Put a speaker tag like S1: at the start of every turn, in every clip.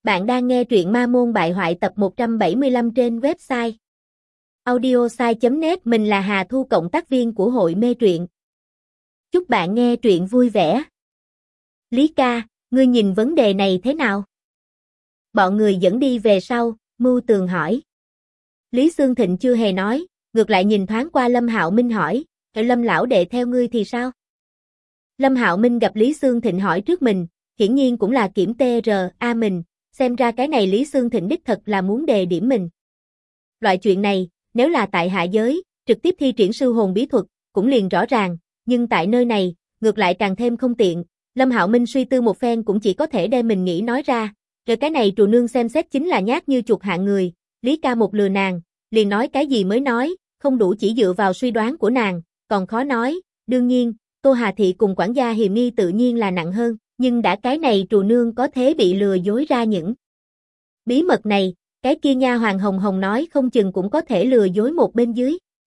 S1: Bạn đang nghe truyện Ma Môn Bại Hoại tập 175 trên website audiosai.net. Mình là Hà Thu, cộng tác viên của hội mê truyện. Chúc bạn nghe truyện vui vẻ. Lý ca, ngươi nhìn vấn đề này thế nào? Bọn người dẫn đi về sau, Mưu Tường hỏi. Lý Xương Thịnh chưa hề nói, ngược lại nhìn thoáng qua Lâm Hạo Minh hỏi, Lâm lão đệ theo ngươi thì sao? Lâm Hạo Minh gặp Lý Xương Thịnh hỏi trước mình, hiển nhiên cũng là kiểm TRA mình, xem ra cái này Lý Xương Thịnh đích thật là muốn đề điểm mình. Loại chuyện này, nếu là tại hạ giới, trực tiếp thi triển sư hồn bí thuật, cũng liền rõ ràng, nhưng tại nơi này, ngược lại càng thêm không tiện. Lâm Hạo Minh suy tư một phen cũng chỉ có thể đem mình nghĩ nói ra, rồi cái này trù nương xem xét chính là nhát như chuột hạng người, Lý ca một lừa nàng, liền nói cái gì mới nói, không đủ chỉ dựa vào suy đoán của nàng, còn khó nói, đương nhiên, Tô Hà Thị cùng quản gia hiềm nghi tự nhiên là nặng hơn, nhưng đã cái này trù nương có thể bị lừa dối ra những bí mật này, cái kia nha hoàng Hồng Hồng nói không chừng cũng có thể lừa dối một bên dưới.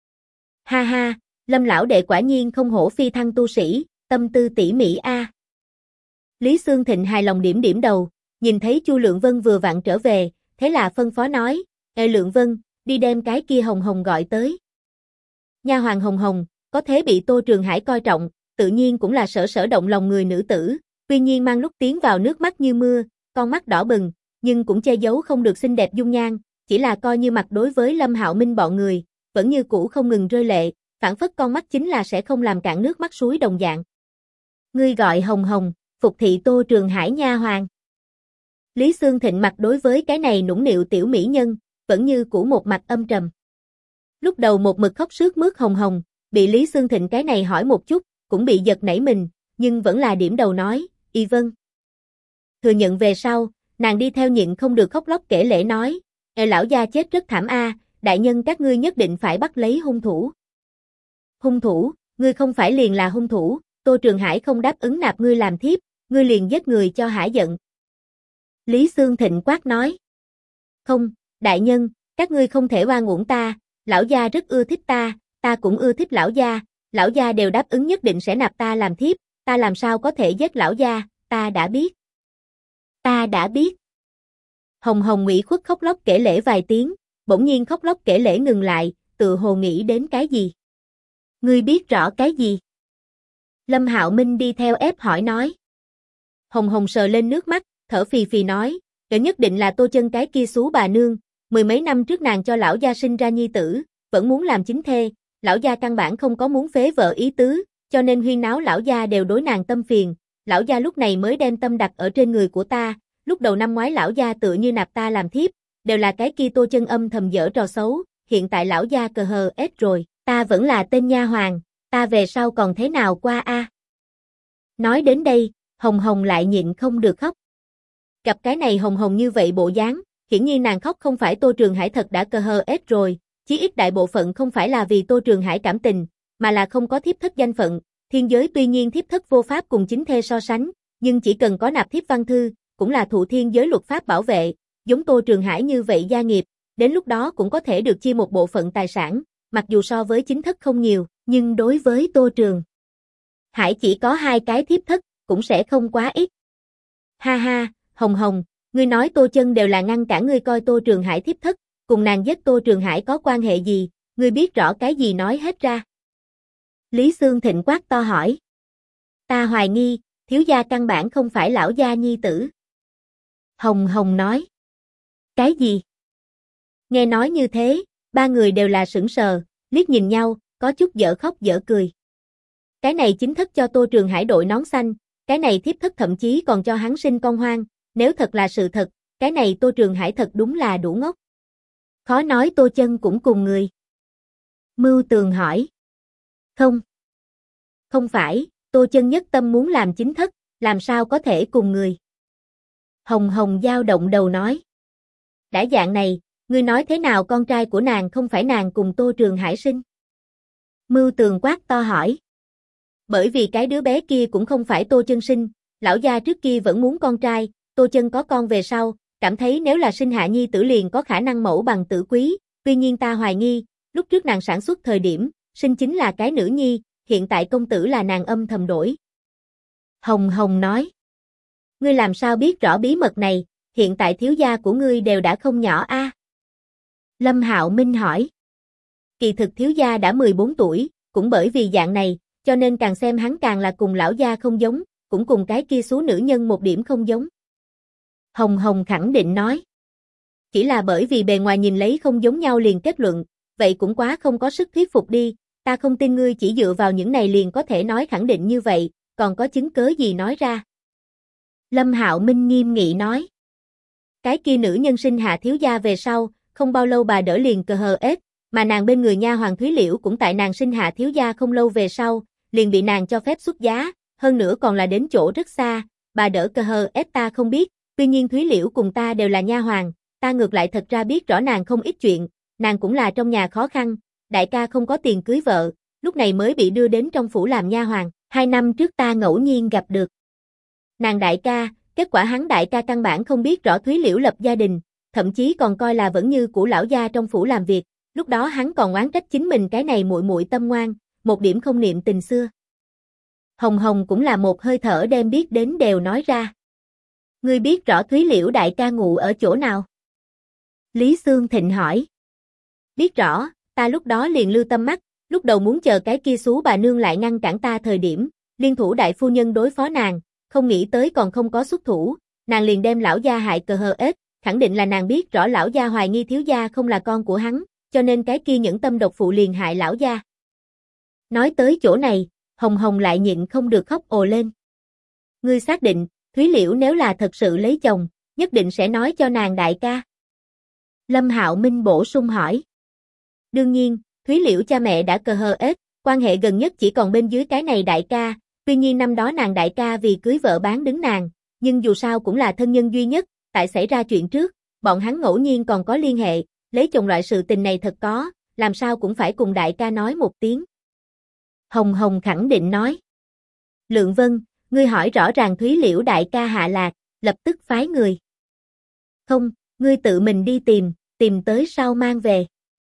S1: Ha ha, Lâm lão đệ quả nhiên không hổ phi thăng tu sĩ, tâm tư tỉ mỉ a. Lý Xương Thịnh hài lòng điểm điểm đầu, nhìn thấy Chu Lượng Vân vừa vặn trở về, thế là phân phó nói, Ê Lượng Vân, đi đem cái kia Hồng Hồng gọi tới. Nha hoàng Hồng Hồng, có thế bị Tô Trường Hải coi trọng, tự nhiên cũng là sở động lòng người nữ tử, tuy nhiên mang lúc tiến vào nước mắt như mưa, con mắt đỏ bừng, nhưng cũng che giấu không được xinh đẹp dung nhan, chỉ là coi như mặt đối với Lâm Hạo Minh bọn người, vẫn như cũ không ngừng rơi lệ, phản phất con mắt chính là sẽ không làm cạn nước mắt suối đồng dạng. Ngươi gọi Hồng Hồng, phục thị Tô Trường Hải nha hoàng. Lý Xương Thịnh mặt đối với cái này nũng nịu tiểu mỹ nhân, vẫn như cũ một mặt âm trầm. Lúc đầu một mực khóc sướt mướt Hồng Hồng, bị Lý Xương Thịnh cái này hỏi một chút, cũng bị giật nảy mình, nhưng vẫn là điểm đầu nói, y vâng. Thừa nhận về sau, nàng đi theo nhịn không được khóc lóc kể lể nói, lão gia chết rất thảm a, đại nhân các ngươi nhất định phải bắt lấy hung thủ. Hung thủ, ngươi không phải liền là hung thủ, Tô Trường Hải không đáp ứng nạp ngươi làm thiếp, ngươi liền giết người cho hả giận. Lý Xương Thịnh quát nói. Không, đại nhân, các ngươi không thể oan uổng ta, lão gia rất ưa thích ta cũng ưa thích lão gia đều đáp ứng nhất định sẽ nạp ta làm thiếp, ta làm sao có thể giết lão gia, ta đã biết. Ta đã biết. Hồng Hồng ủy khuất khóc lóc kể lể vài tiếng, bỗng nhiên khóc lóc kể lể ngừng lại, tự hồ nghĩ đến cái gì. Ngươi biết rõ cái gì? Lâm Hạo Minh đi theo ép hỏi nói. Hồng Hồng sờ lên nước mắt, thở phì phì nói, nhất định là Tô Chân cái kia xú bà nương, mười mấy năm trước nàng cho lão gia sinh ra nhi tử, vẫn muốn làm chính thê, lão gia căn bản không có muốn phế vợ ý tứ, cho nên huyên náo lão gia đều đối nàng tâm phiền, lão gia lúc này mới đem tâm đặt ở trên người của ta, lúc đầu năm ngoái lão gia tựa như nạp ta làm thiếp, đều là cái kia Tô Chân âm thầm giở trò xấu, hiện tại lão gia cờ hờ ết rồi, ta vẫn là tên nha hoàng, ta về sau còn thế nào qua a? Nói đến đây, Hồng Hồng lại nhịn không được khóc. Gặp cái này Hồng Hồng như vậy bộ dáng, hiển nhiên nàng khóc không phải Tô Trường Hải thật đã cờ hờ ết rồi, chí ít đại bộ phận không phải là vì Tô Trường Hải cảm tình, mà là không có thiếp thất danh phận, thiên giới tuy nhiên thiếp thất vô pháp cùng chính thê so sánh, nhưng chỉ cần có nạp thiếp văn thư, cũng là thụ thiên giới luật pháp bảo vệ, giống Tô Trường Hải như vậy gia nghiệp, đến lúc đó cũng có thể được chia một bộ phận tài sản, mặc dù so với chính thất không nhiều, nhưng đối với Tô Trường Hải chỉ có 2 cái thiếp thất, cũng sẽ không quá ít. Ha ha, Hồng Hồng, ngươi nói Tô Chân đều là ngăn cản ngươi coi Tô Trường Hải thiếp thất, cùng nàng giết Tô Trường Hải có quan hệ gì, ngươi biết rõ cái gì nói hết ra. Lý Xương Thịnh quát to hỏi. Ta hoài nghi, thiếu gia căn bản không phải lão gia nhi tử. Hồng Hồng nói. Cái gì? Nghe nói như thế, ba người đều là sững sờ, liếc nhìn nhau, có chút dở khóc dở cười. Cái này chính thất cho Tô Trường Hải đội nón xanh, cái này thiếp thất thậm chí còn cho hắn sinh con hoang, nếu thật là sự thật, cái này Tô Trường Hải thật đúng là đủ ngốc. Khó nói Tô Chân cũng cùng người. Mưu Tường hỏi. Không. Không phải, Tô Chân nhất tâm muốn làm chính thất, làm sao có thể cùng người. Hồng Hồng dao động đầu nói. Đã dạng này, ngươi nói thế nào con trai của nàng không phải nàng cùng Tô Trường Hải sinh? Mưu Tường quát to hỏi. Bởi vì cái đứa bé kia cũng không phải Tô Chân sinh, lão gia trước kia vẫn muốn con trai, Tô Chân có con về sau, cảm thấy nếu là sinh hạ nhi tử liền có khả năng mẫu bằng tử quý, tuy nhiên ta hoài nghi, lúc trước nàng sản xuất thời điểm, sinh chính là cái nữ nhi, hiện tại công tử là nàng âm thầm đổi. Hồng Hồng nói. Ngươi làm sao biết rõ bí mật này, hiện tại thiếu gia của ngươi đều đã không nhỏ a. Lâm Hạo Minh hỏi. Kỳ thực thiếu gia đã 14 tuổi, cũng bởi vì dạng này, cho nên càng xem hắn càng là cùng lão gia không giống, cũng cùng cái kia số nữ nhân một điểm không giống. Hồng Hồng khẳng định nói. Chỉ là bởi vì bề ngoài nhìn lấy không giống nhau liền kết luận, vậy cũng quá không có sức thuyết phục đi, ta không tin ngươi chỉ dựa vào những này liền có thể nói khẳng định như vậy, còn có chứng cớ gì nói ra. Lâm Hạo Minh nghiêm nghị nói. Cái kia nữ nhân sinh hạ thiếu gia về sau, không bao lâu bà đỡ liền cờ hờ ết, mà nàng bên người nha hoàng Thúy Liễu cũng tại nàng sinh hạ thiếu gia không lâu về sau, liền bị nàng cho phép xuất giá, hơn nữa còn là đến chỗ rất xa, bà đỡ cờ hờ ết ta không biết, tuy nhiên Thúy Liễu cùng ta đều là nha hoàng, ta ngược lại thật ra biết rõ nàng không ít chuyện, nàng cũng là trong nhà khó khăn, đại ca không có tiền cưới vợ, lúc này mới bị đưa đến trong phủ làm nha hoàng, 2 năm trước ta ngẫu nhiên gặp được nàng đại ca, kết quả hắn đại ca căn bản không biết rõ Thúy Liễu lập gia đình, thậm chí còn coi là vẫn như của lão gia trong phủ làm việc, lúc đó hắn còn oán trách chính mình cái này muội muội tâm ngoan, một điểm không niệm tình xưa. Hồng Hồng cũng là một hơi thở đem biết đến đều nói ra. Ngươi biết rõ Thúy Liễu đại ca ngụ ở chỗ nào? Lý Xương Thịnh hỏi. Biết rõ, ta lúc đó liền lưu tâm mắt, lúc đầu muốn chờ cái kia xú bà nương lại ngăn cản ta thời điểm, liên thủ đại phu nhân đối phó nàng, không nghĩ tới còn không có xuất thủ, nàng liền đem lão gia hại cờ hờ ết, khẳng định là nàng biết rõ lão gia hoài nghi thiếu gia không là con của hắn, cho nên cái kia nhẫn tâm độc phụ liền hại lão gia. Nói tới chỗ này, Hồng Hồng lại nhịn không được khóc ồ lên. Ngươi xác định, Thúy Liễu nếu là thật sự lấy chồng, nhất định sẽ nói cho nàng đại ca. Lâm Hạo Minh bổ sung hỏi. Đương nhiên, Thúy Liễu cha mẹ đã cờ hờ ết, quan hệ gần nhất chỉ còn bên dưới cái này đại ca, tuy nhiên năm đó nàng đại ca vì cưới vợ bán đứng nàng, nhưng dù sao cũng là thân nhân duy nhất, tại xảy ra chuyện trước, bọn hắn ngẫu nhiên còn có liên hệ, lấy chồng loại sự tình này thật có, làm sao cũng phải cùng đại ca nói một tiếng. Hồng Hồng khẳng định nói. Lượng Vân, ngươi hỏi rõ ràng Thúy Liễu đại ca hạ lạc, lập tức phái người. Không, ngươi tự mình đi tìm tới sau mang về.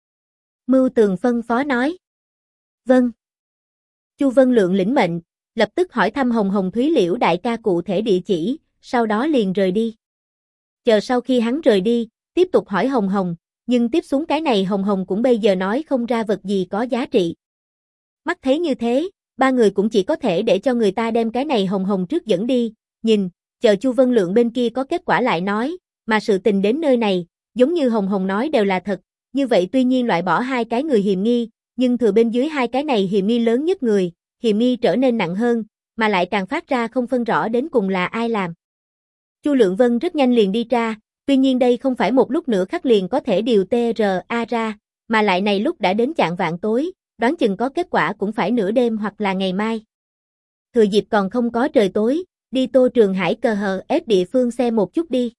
S1: Mưu Tường phân phó nói. Vâng. Chu Vân Lượng lĩnh mệnh, lập tức hỏi thăm Hồng Hồng Thúy Liễu đại ca cụ thể địa chỉ, sau đó liền rời đi. Chờ sau khi hắn rời đi, tiếp tục hỏi Hồng Hồng, nhưng tiếp xuống cái này Hồng Hồng cũng bây giờ nói không ra vật gì có giá trị. Mắt thấy như thế, ba người cũng chỉ có thể để cho người ta đem cái này Hồng Hồng trước dẫn đi, nhìn, chờ Chu Vân Lượng bên kia có kết quả lại nói, mà sự tình đến nơi này, giống như Hồng Hồng nói đều là thật, như vậy tuy nhiên loại bỏ 2 cái người hiềm nghi, nhưng thừa bên dưới 2 cái này hiềm nghi lớn nhất người, hiềm nghi trở nên nặng hơn, mà lại càng phát ra không phân rõ đến cùng là ai làm. Chu Lượng Vân rất nhanh liền đi tra, tuy nhiên đây không phải một lúc nữa khắc liền có thể điều TRA ra, mà lại này lúc đã đến chạng vạng tối, đoán chừng có kết quả cũng phải nửa đêm hoặc là ngày mai. Thừa dịp còn không có trời tối, đi Tô Trường Hải cờ hờ ép địa phương xem một chút đi.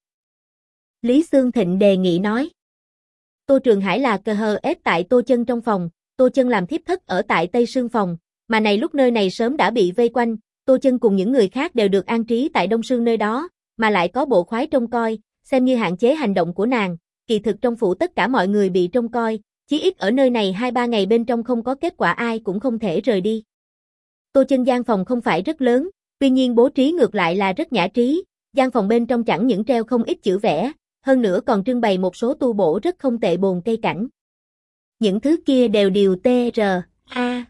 S1: Lý Xương Thịnh đề nghị nói. Tô Trường Hải là cờ hờ ép tại Tô Chân trong phòng, Tô Chân làm thiếp thất ở tại Tây Sương phòng, mà này lúc nơi này sớm đã bị vây quanh, Tô Chân cùng những người khác đều được an trí tại Đông Sương nơi đó, mà lại có bộ khoái trông coi, xem như hạn chế hành động của nàng, kỳ thực trong phủ tất cả mọi người bị trông coi, chí ít ở nơi này 2-3 ngày bên trong không có kết quả ai cũng không thể rời đi. Tô Chân gian phòng không phải rất lớn, tuy nhiên bố trí ngược lại là rất nhã trí, gian phòng bên trong chẳng những treo không ít chữ vẽ, hơn nữa còn trưng bày một số tu bổ rất không tệ bồn cây cảnh. Những thứ kia đều điều TRA.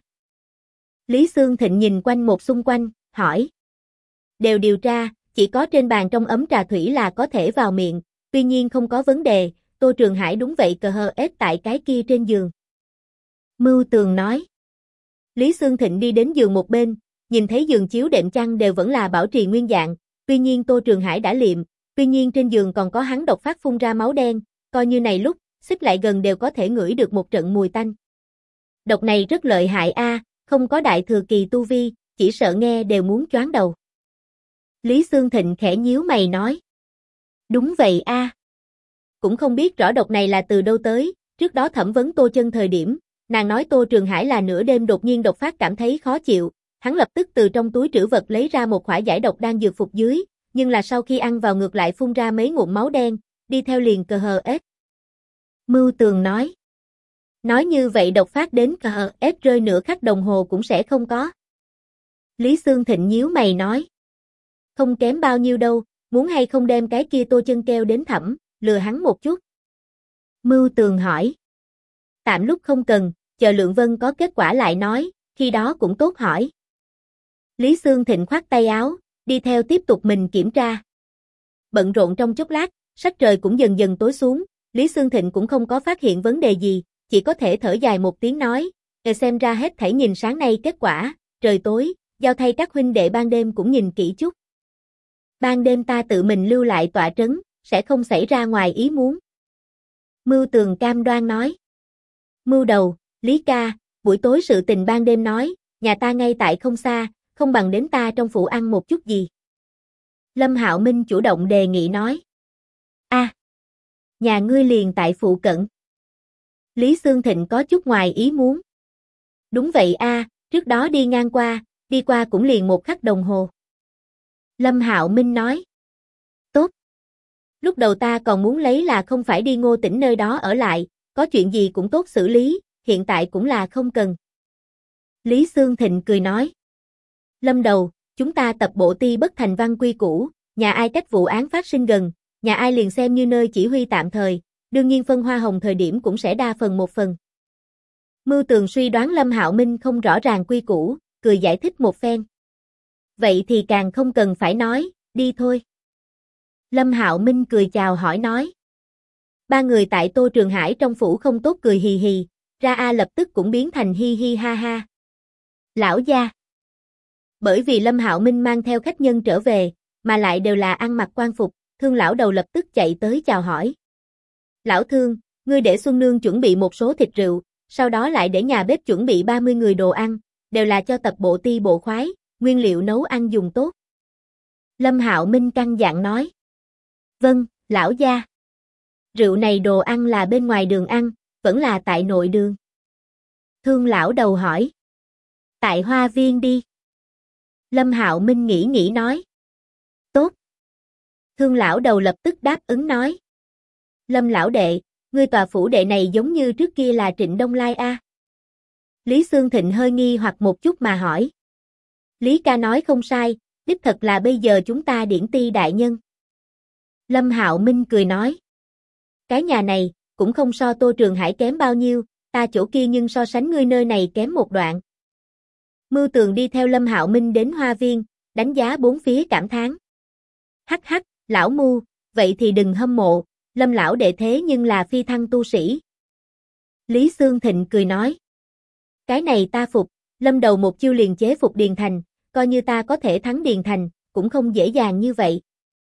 S1: Lý Xương Thịnh nhìn quanh một xung quanh, hỏi. Đều điều tra, chỉ có trên bàn trong ấm trà thủy là có thể vào miệng, tuy nhiên không có vấn đề, Tô Trường Hải đúng vậy cờ hờ ết tại cái kia trên giường. Mưu Tường nói. Lý Xương Thịnh đi đến giường một bên, nhìn thấy giường chiếu đệm chăn đều vẫn là bảo trì nguyên dạng, tuy nhiên Tô Trường Hải đã liệm, tuy nhiên trên giường còn có hắn độc phát phun ra máu đen, coi như này lúc, xích lại gần đều có thể ngửi được một trận mùi tanh. Độc này rất lợi hại a, không có đại thừa kỳ tu vi, chỉ sợ nghe đều muốn choáng đầu. Lý Xương Thịnh khẽ nhíu mày nói. Đúng vậy a. Cũng không biết rõ độc này là từ đâu tới, trước đó thẩm vấn Tô Chân thời điểm, nàng nói Tô Trường Hải là nửa đêm đột nhiên độc phát cảm thấy khó chịu, hắn lập tức từ trong túi trữ vật lấy ra một khỏa giải độc đang dược phục dưới, nhưng là sau khi ăn vào ngược lại phun ra mấy ngụm máu đen, đi theo liền cờ hờ ết. Mưu Tường nói. Nói như vậy độc phát đến cờ hờ ết rơi nửa khắc đồng hồ cũng sẽ không có. Lý Xương Thịnh nhíu mày nói. Không kém bao nhiêu đâu, muốn hay không đem cái kia Tô Chân kêu đến thẩm, lừa hắn một chút. Mưu Tường hỏi. Tạm lúc không cần, chờ Lượng Vân có kết quả lại nói, khi đó cũng tốt hỏi. Lý Xương Thịnh khoát tay áo, đi theo tiếp tục mình kiểm tra. Bận rộn trong chốc lát, sắc trời cũng dần dần tối xuống, Lý Xương Thịnh cũng không có phát hiện vấn đề gì, chỉ có thể thở dài một tiếng nói, xem ra hết thảy nhìn sáng nay kết quả, trời tối, giao thay các huynh đệ ban đêm cũng nhìn kỹ chút. Ban đêm ta tự mình lưu lại tọa trấn, sẽ không xảy ra ngoài ý muốn. Mưu Tường cam đoan nói. Mưu đầu, Lý ca, buổi tối sự tình ban đêm nói, nhà ta ngay tại không xa, không bằng đến ta trong phủ ăn một chút gì. Lâm Hạo Minh chủ động đề nghị nói. Nhà ngươi liền tại phụ cận. Lý Xương Thịnh có chút ngoài ý muốn. Đúng vậy trước đó đi qua cũng liền 1 khắc đồng hồ. Lâm Hạo Minh nói. Tốt. Lúc đầu ta còn muốn lấy là không phải đi Ngô Tĩnh nơi đó ở lại, có chuyện gì cũng tốt xử lý, hiện tại cũng là không cần. Lý Xương Thịnh cười nói. Lâm đầu, chúng ta tập bộ ti bất thành văn quy củ, nhà ai cách vụ án phát sinh gần, nhà ai liền xem như nơi chỉ huy tạm thời, đương nhiên phân hoa hồng thời điểm cũng sẽ đa phần 1 phần. Mưu Tường suy đoán Lâm Hạo Minh không rõ ràng quy củ, cười giải thích một phen. Vậy thì càng không cần phải nói, đi thôi. Lâm Hạo Minh cười chào hỏi nói. 3 người tại Tô Trường Hải trong phủ không tốt cười hì hì, ra lập tức cũng biến thành hi hi ha ha. Lão gia. Bởi vì Lâm Hạo Minh mang theo khách nhân trở về, mà lại đều là ăn mặc quan phục, Thương lão đầu lập tức chạy tới chào hỏi. Lão Thương, ngươi để Xuân Nương chuẩn bị một số thịt rượu, sau đó lại để nhà bếp chuẩn bị 30 người đồ ăn, đều là cho tập bộ ti bộ khoái, nguyên liệu nấu ăn dùng tốt. Lâm Hạo Minh căn dặn nói. Vâng, lão gia. Rượu này đồ ăn là bên ngoài đường ăn, vẫn là tại nội đường. Thương lão đầu hỏi. Tại hoa viên đi. Lâm Hạo Minh nghĩ nói. Tốt. Thương lão đầu lập tức đáp ứng nói. Lâm lão đệ, ngươi tòa phủ đệ này giống như trước kia là Trịnh Đông Lai Lý Xương Thịnh hơi nghi hoặc một chút mà hỏi. Lý ca nói không sai, đích thật là bây giờ chúng ta điển ti đại nhân. Lâm Hạo Minh cười nói. Cái nhà này, cũng không so Tô Trường Hải kém bao nhiêu, ta chỗ kia nhưng so sánh ngươi nơi này kém một đoạn. Mưu Tường đi theo Lâm Hạo Minh đến hoa viên, đánh giá 4 phía cảm thán. Hắc hắc, lão Mưu, vậy thì đừng hâm mộ, Lâm lão đệ thế nhưng là phi thăng tu sĩ. Lý Xương Thịnh cười nói. Cái này ta phục, Lâm đầu một chiêu liền chế phục Điền Thành, coi như ta có thể thắng Điền Thành, cũng không dễ dàng như vậy.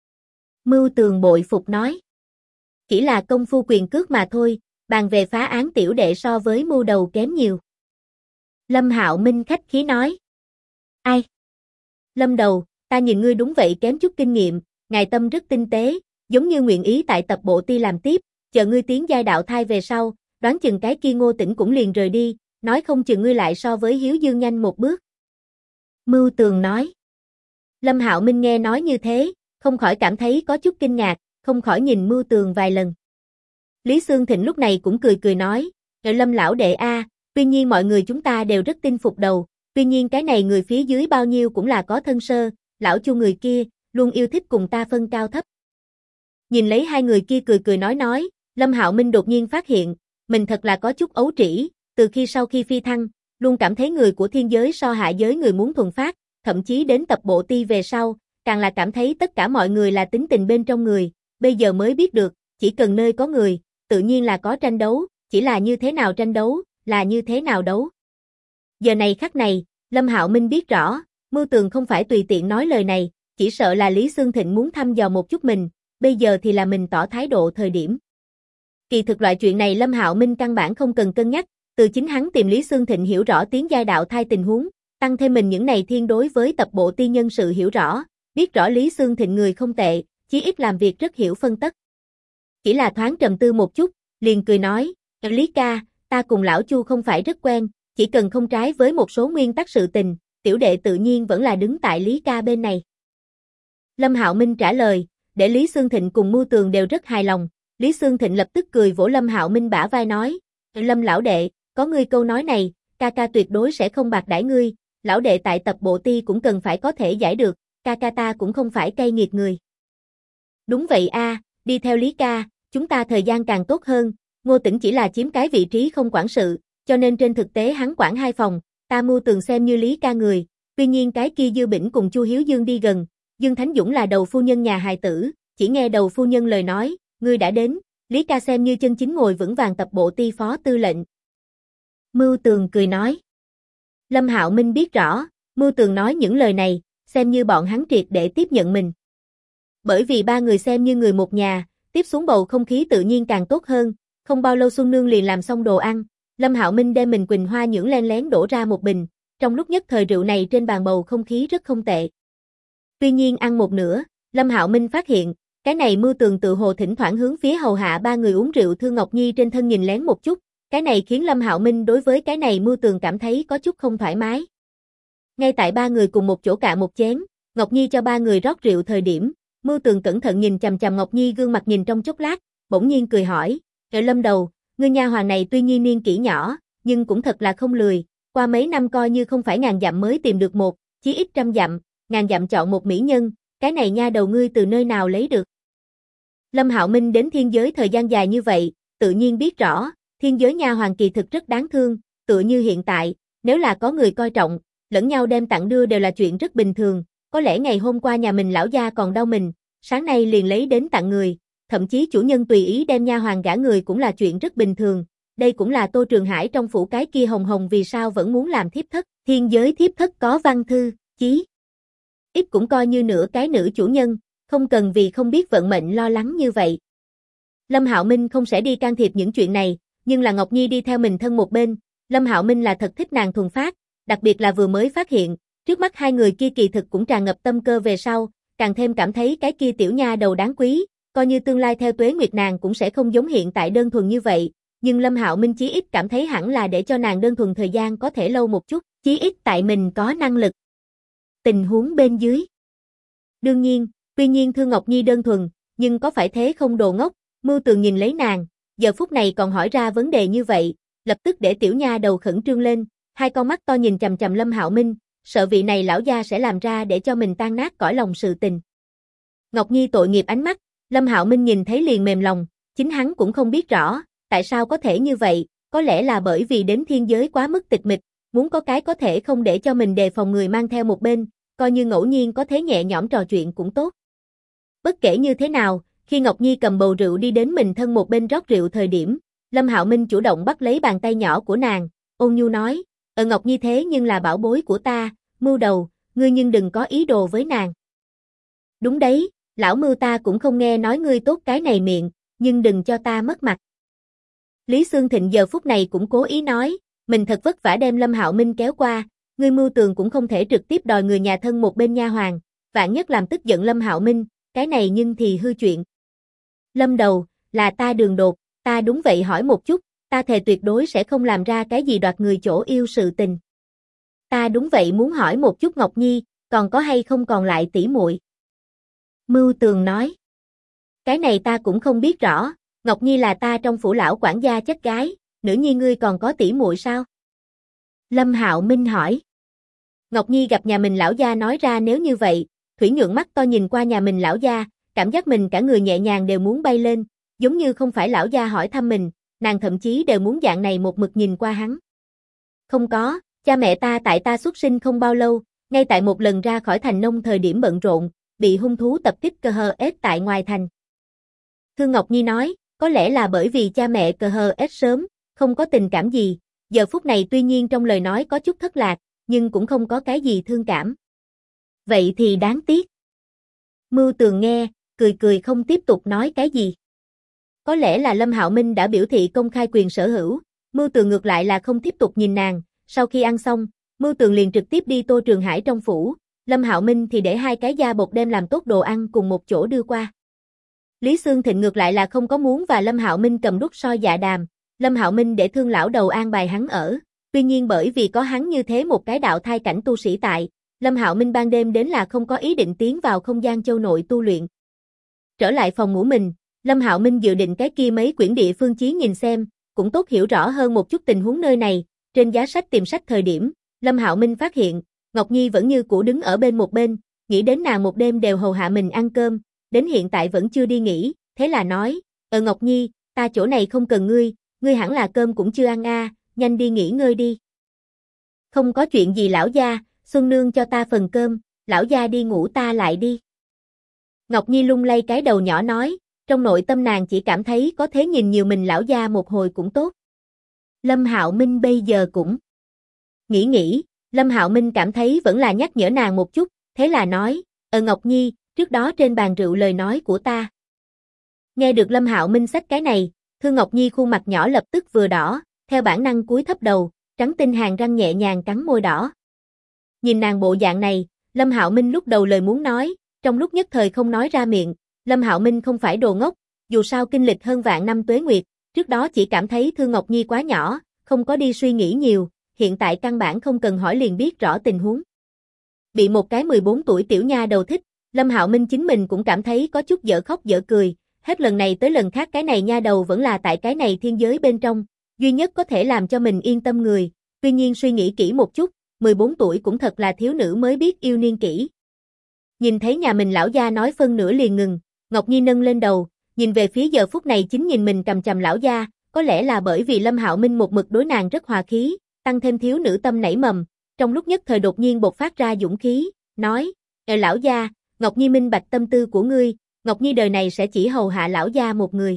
S1: Mưu Tường bội phục nói. Chỉ là công phu quyền cước mà thôi, bàn về phá án tiểu đệ so với Mưu đầu kém nhiều. Lâm Hạo Minh khách khí nói. Ai? Lâm đầu, ta nhìn ngươi đúng vậy kém chút kinh nghiệm, ngài tâm rất tinh tế, giống như nguyện ý tại tập bộ ti làm tiếp, chờ ngươi tiến giai đạo thai về sau, đoán chừng cái kia Ngô Tĩnh cũng liền rời đi, nói không chừng ngươi lại so với Hiếu Dương nhanh một bước. Mưu Tường nói. Lâm Hạo Minh nghe nói như thế, không khỏi cảm thấy có chút kinh ngạc, không khỏi nhìn Mưu Tường vài lần. Lý Xương Thịnh lúc này cũng cười nói, Lâm lão đệ tuy nhiên mọi người chúng ta đều rất tin phục đầu, tuy nhiên cái này người phía dưới bao nhiêu cũng là có thân sơ, lão Chu người kia, luôn yêu thích cùng ta phân cao thấp. Nhìn lấy hai người kia cười nói, Lâm Hạo Minh đột nhiên phát hiện, mình thật là có chút ấu trĩ, từ khi sau khi phi thăng, luôn cảm thấy người của thiên giới so hạ giới người muốn thuần phát, thậm chí đến tập bộ ti về sau, càng là cảm thấy tất cả mọi người là tính tình bên trong người, bây giờ mới biết được, chỉ cần nơi có người, tự nhiên là có tranh đấu, chỉ là như thế nào tranh đấu, là như thế nào đấu. Giờ này khắc này, Lâm Hạo Minh biết rõ, Mưu Tường không phải tùy tiện nói lời này, chỉ sợ là Lý Xương Thịnh muốn thăm dò một chút mình, bây giờ thì là mình tỏ thái độ thời điểm. Kỳ thực loại chuyện này Lâm Hạo Minh căn bản không cần cân nhắc, từ chính hắn tìm Lý Xương Thịnh hiểu rõ tiến giai đạo thai tình huống, tăng thêm mình những này thiên đối với tập bộ ti nhân sự hiểu rõ, biết rõ Lý Xương Thịnh người không tệ, chí ít làm việc rất hiểu phân tất. Chỉ là thoáng trầm tư một chút, liền cười nói, Lý ca, ta cùng lão Chu không phải rất quen, chỉ cần không trái với một số nguyên tắc sự tình, tiểu đệ tự nhiên vẫn là đứng tại Lý ca bên này. Lâm Hạo Minh trả lời, để Lý Xương Thịnh cùng Mưu Tường đều rất hài lòng, Lý Xương Thịnh lập tức cười vỗ Lâm Hạo Minh bả vai nói, Lâm lão đệ, có ngươi câu nói này, ca ca tuyệt đối sẽ không bạc đãi ngươi, lão đệ tại tập bộ ti cũng cần phải có thể giải được, ca ca ta cũng không phải cay nghiệt người. Đúng vậy a, đi theo Lý ca, chúng ta thời gian càng tốt hơn, Ngô Tĩnh chỉ là chiếm cái vị trí không quản sự, cho nên trên thực tế hắn quản 2 phòng, ta Mưu Tường xem như Lý ca người, tuy nhiên cái kia Dư Bỉnh cùng Chu Hiếu Dương đi gần, Dương Thánh Dũng là đầu phu nhân nhà hài tử, chỉ nghe đầu phu nhân lời nói, ngươi đã đến, Lý ca xem như chân chính ngồi vững vàng tập bộ ti phó tư lệnh. Mưu Tường cười nói. Lâm Hạo Minh biết rõ, Mưu Tường nói những lời này, xem như bọn hắn triệt để tiếp nhận mình. Bởi vì 3 người xem như người một nhà, tiếp xuống bầu không khí tự nhiên càng tốt hơn, không bao lâu Xuân Nương liền làm xong đồ ăn, Lâm Hạo Minh đem mình quỳnh hoa nhưỡng len lén đổ ra một bình, trong lúc nhất thời rượu này trên bàn bầu không khí rất không tệ. Tuy nhiên ăn một nửa, Lâm Hạo Minh phát hiện, cái này Mưu Tường tự hồ thỉnh thoảng hướng phía hầu hạ 3 người uống rượu Thương Ngọc Nhi trên thân nhìn lén một chút, cái này khiến Lâm Hạo Minh đối với cái này Mưu Tường cảm thấy có chút không thoải mái. Ngay tại 3 người cùng một chỗ cạn một chén, Ngọc Nhi cho 3 người rót rượu thời điểm, Mưu Tường cẩn thận nhìn chằm chằm Ngọc Nhi gương mặt nhìn trong chốc lát, bỗng nhiên cười hỏi, Lâm đầu, ngươi nha hoàn này tuy nhiên niên kỷ nhỏ, nhưng cũng thật là không lười, qua mấy năm coi như không phải ngàn dặm mới tìm được một, chí ít 100 dặm, ngàn dặm chọn một mỹ nhân, cái này nha đầu ngươi từ nơi nào lấy được. Lâm Hạo Minh đến thiên giới thời gian dài như vậy, tự nhiên biết rõ, thiên giới nha hoàn kỳ thực rất đáng thương, tựa như hiện tại, nếu là có người coi trọng, lẫn nhau đem tặng đưa đều là chuyện rất bình thường, có lẽ ngày hôm qua nhà mình lão gia còn đau mình, sáng nay liền lấy đến tặng người, thậm chí chủ nhân tùy ý đem nha hoàn gả người cũng là chuyện rất bình thường, đây cũng là Tô Trường Hải trong phủ cái kia hồng hồng vì sao vẫn muốn làm thiếp thất, thiên giới thiếp thất có văn thư, chí ít cũng coi như nửa cái nữ chủ nhân, không cần vì không biết vận mệnh lo lắng như vậy. Lâm Hạo Minh không sẽ đi can thiệp những chuyện này, nhưng là Ngọc Nhi đi theo mình thân một bên, Lâm Hạo Minh là thật thích nàng thuần phát, đặc biệt là vừa mới phát hiện, trước mắt 2 người kia kỳ thực cũng tràn ngập tâm cơ về sau, càng thêm cảm thấy cái kia tiểu nha đầu đáng quý, coi như tương lai theo Tuế Nguyệt nàng cũng sẽ không giống hiện tại đơn thuần như vậy, nhưng Lâm Hạo Minh chí ít cảm thấy hẳn là để cho nàng đơn thuần thời gian có thể lâu một chút, chí ít tại mình có năng lực. Tình huống bên dưới. Đương nhiên, tuy nhiên Thương Ngọc Nhi đơn thuần, nhưng có phải thế không đồ ngốc, Mưu Tường nhìn lấy nàng, giờ phút này còn hỏi ra vấn đề như vậy, lập tức để tiểu nha đầu khẩn trương lên, 2 con mắt to nhìn chằm chằm Lâm Hạo Minh, sợ vị này lão gia sẽ làm ra để cho mình tan nát cõi lòng sự tình. Ngọc Nhi tội nghiệp ánh mắt, Lâm Hạo Minh nhìn thấy liền mềm lòng, chính hắn cũng không biết rõ, tại sao có thể như vậy, có lẽ là bởi vì đến thiên giới quá mức tịch mịch, muốn có cái có thể không để cho mình đề phòng người mang theo một bên, coi như ngẫu nhiên có thế nhẹ nhõm trò chuyện cũng tốt. Bất kể như thế nào, khi Ngọc Nhi cầm bầu rượu đi đến mình thân một bên rót rượu thời điểm, Lâm Hạo Minh chủ động bắt lấy bàn tay nhỏ của nàng, ôn nhu nói, Ngọc Nhi thế nhưng là bảo bối của ta, Mưu đầu, ngươi nhưng đừng có ý đồ với nàng. Đúng đấy, lão Mưu ta cũng không nghe nói ngươi tốt cái này miệng, nhưng đừng cho ta mất mặt. Lý Xương Thịnh giờ phút này cũng cố ý nói, mình thật vất vả đem Lâm Hạo Minh kéo qua, ngươi Mưu Tường cũng không thể trực tiếp đòi người nhà thân một bên nha hoàn, vạn nhất làm tức giận Lâm Hạo Minh, cái này nhưng thì hư chuyện. Lâm đầu, là ta đường đột, ta đúng vậy hỏi một chút, ta thề tuyệt đối sẽ không làm ra cái gì đoạt người chỗ yêu sự tình. Ta đúng vậy muốn hỏi một chút Ngọc Nhi, còn có hay không còn lại tỷ muội? Mưu Tường nói. Cái này ta cũng không biết rõ, Ngọc Nhi là ta trong phủ lão quản gia chất gái, nữ nhi ngươi còn có tỷ muội sao? Lâm Hạo Minh hỏi. Ngọc Nhi gặp nhà mình lão gia nói ra nếu như vậy, Thủy Nhượng mắt to nhìn qua nhà mình lão gia, cảm giác mình cả người nhẹ nhàng đều muốn bay lên, giống như không phải lão gia hỏi thăm mình, nàng thậm chí đều muốn dạng này một mực nhìn qua hắn. Không có, cha mẹ ta tại ta xuất sinh không bao lâu, ngay tại một lần ra khỏi thành nông thời điểm bận rộn, bị hung thú tập kích cơ hờ ết tại ngoài thành. Thương Ngọc Nhi nói, có lẽ là bởi vì cha mẹ cơ hờ ết sớm, không có tình cảm gì, giờ phút này tuy nhiên trong lời nói có chút thất lạc, nhưng cũng không có cái gì thương cảm. Vậy thì đáng tiếc. Mưu Tường nghe, cười cười không tiếp tục nói cái gì. Có lẽ là Lâm Hạo Minh đã biểu thị công khai quyền sở hữu, Mưu Tường ngược lại là không tiếp tục nhìn nàng, sau khi ăn xong, Mưu Tường liền trực tiếp đi Tô Trường Hải trong phủ, Lâm Hạo Minh thì để 2 cái gia bột đem làm tốt đồ ăn cùng một chỗ đưa qua. Lý Xương Thịnh ngược lại là không có muốn và Lâm Hạo Minh cầm đúc soi dạ đàm, Lâm Hạo Minh để Thương lão đầu an bài hắn ở, tuy nhiên bởi vì có hắn như thế một cái đạo thai cảnh tu sĩ tại, Lâm Hạo Minh ban đêm đến là không có ý định tiến vào không gian châu nội tu luyện. Trở lại phòng ngủ mình, Lâm Hạo Minh dự định cái kia mấy quyển địa phương chí nhìn xem, cũng tốt hiểu rõ hơn một chút tình huống nơi này, trên giá sách tìm sách thời điểm, Lâm Hạo Minh phát hiện, Ngọc Nhi vẫn như cũ đứng ở bên một bên, nghĩ đến nàng một đêm đều hầu hạ mình ăn cơm, đến hiện tại vẫn chưa đi nghỉ, thế là nói, Ngọc Nhi, ta chỗ này không cần ngươi hẳn là cơm cũng chưa ăn a, nhanh đi nghỉ ngơi đi. Không có chuyện gì lão gia, Xuân Nương cho ta phần cơm, lão gia đi ngủ ta lại đi. Ngọc Nhi lung lay cái đầu nhỏ nói, trong nội tâm nàng chỉ cảm thấy có thế nhìn nhiều mình lão gia một hồi cũng tốt. Lâm Hạo Minh bây giờ cũng nghĩ, Lâm Hạo Minh cảm thấy vẫn là nhắc nhở nàng một chút, thế là nói, Ngọc Nhi, trước đó trên bàn rượu lời nói của ta. Nghe được Lâm Hạo Minh xách cái này, Thương Ngọc Nhi khuôn mặt nhỏ lập tức vừa đỏ, theo bản năng cúi thấp đầu, trắng tinh hàm răng nhẹ nhàng cắn môi đỏ. Nhìn nàng bộ dạng này, Lâm Hạo Minh lúc đầu lời muốn nói, trong lúc nhất thời không nói ra miệng, Lâm Hạo Minh không phải đồ ngốc, dù sao kinh lịch hơn vạn năm tuế nguyệt, trước đó chỉ cảm thấy Thương Ngọc Nhi quá nhỏ, không có đi suy nghĩ nhiều, hiện tại căn bản không cần hỏi liền biết rõ tình huống. Bị một cái 14 tuổi tiểu nha đầu thích, Lâm Hạo Minh chính mình cũng cảm thấy có chút dở khóc dở cười, hết lần này tới lần khác cái này nha đầu vẫn là tại cái này thiên giới bên trong, duy nhất có thể làm cho mình yên tâm người, tuy nhiên suy nghĩ kỹ một chút, 14 tuổi cũng thật là thiếu nữ mới biết yêu niên kỷ. Nhìn thấy nhà mình lão gia nói phân nửa liền ngừng, Ngọc Nhi nâng lên đầu, nhìn về phía giờ phút này chính nhìn mình cầm chằm lão gia, có lẽ là bởi vì Lâm Hạo Minh một mực đối nàng rất hòa khí, tăng thêm thiếu nữ tâm nảy mầm, trong lúc nhất thời đột nhiên bộc phát ra dũng khí, nói, lão gia, Ngọc Nhi minh bạch tâm tư của ngươi, Ngọc Nhi đời này sẽ chỉ hầu hạ lão gia một người.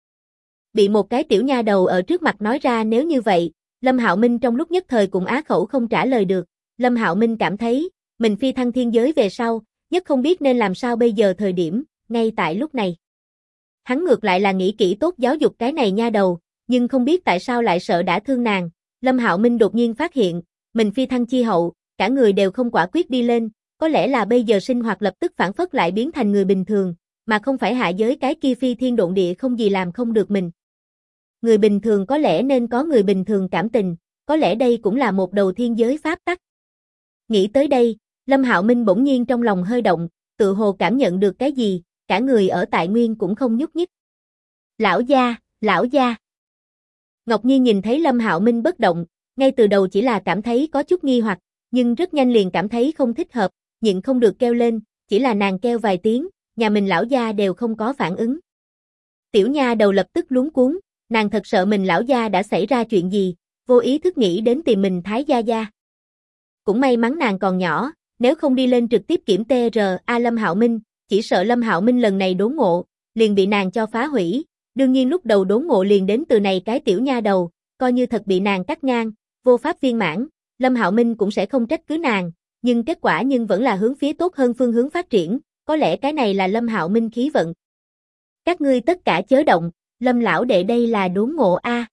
S1: Bị một cái tiểu nha đầu ở trước mặt nói ra nếu như vậy, Lâm Hạo Minh trong lúc nhất thời cũng á khẩu không trả lời được, Lâm Hạo Minh cảm thấy, mình phi thăng thiên giới về sau, nhất không biết nên làm sao bây giờ thời điểm, ngay tại lúc này. Hắn ngược lại là nghĩ kỹ tốt giáo dục cái này nha đầu, nhưng không biết tại sao lại sợ đã thương nàng, Lâm Hạo Minh đột nhiên phát hiện, mình phi thăng chi hậu, cả người đều không quả quyết đi lên, có lẽ là bây giờ sinh hoạt lập tức phản phất lại biến thành người bình thường, mà không phải hạ giới cái kia phi thiên độn địa không gì làm không được mình. Người bình thường có lẽ nên có người bình thường cảm tình, có lẽ đây cũng là một đầu thiên giới pháp tắc. Nghĩ tới đây, Lâm Hạo Minh bỗng nhiên trong lòng hơi động, tự hồ cảm nhận được cái gì, cả người ở tại nguyên cũng không nhúc nhích. Lão gia. Ngọc Nhi nhìn thấy Lâm Hạo Minh bất động, ngay từ đầu chỉ là cảm thấy có chút nghi hoặc, nhưng rất nhanh liền cảm thấy không thích hợp, nhịn không được kêu lên, chỉ là nàng kêu vài tiếng, nhà mình lão gia đều không có phản ứng. Tiểu nha đầu lập tức luống cuống, nàng thật sợ mình lão gia đã xảy ra chuyện gì, vô ý thức nghĩ đến tìm mình Thái gia gia. Cũng may mắn nàng còn nhỏ, nếu không đi lên trực tiếp kiểm TRA Lâm Hạo Minh, chỉ sợ Lâm Hạo Minh lần này đốn ngộ, liền bị nàng cho phá hủy. Đương nhiên lúc đầu đốn ngộ liền đến từ này cái tiểu nha đầu, coi như thật bị nàng cắt ngang, vô pháp viên mãn, Lâm Hạo Minh cũng sẽ không trách cứ nàng, nhưng kết quả vẫn là hướng phía tốt hơn phương hướng phát triển, có lẽ cái này là Lâm Hạo Minh khí vận. Các ngươi tất cả chớ động, Lâm lão đệ đây là đốn ngộ a.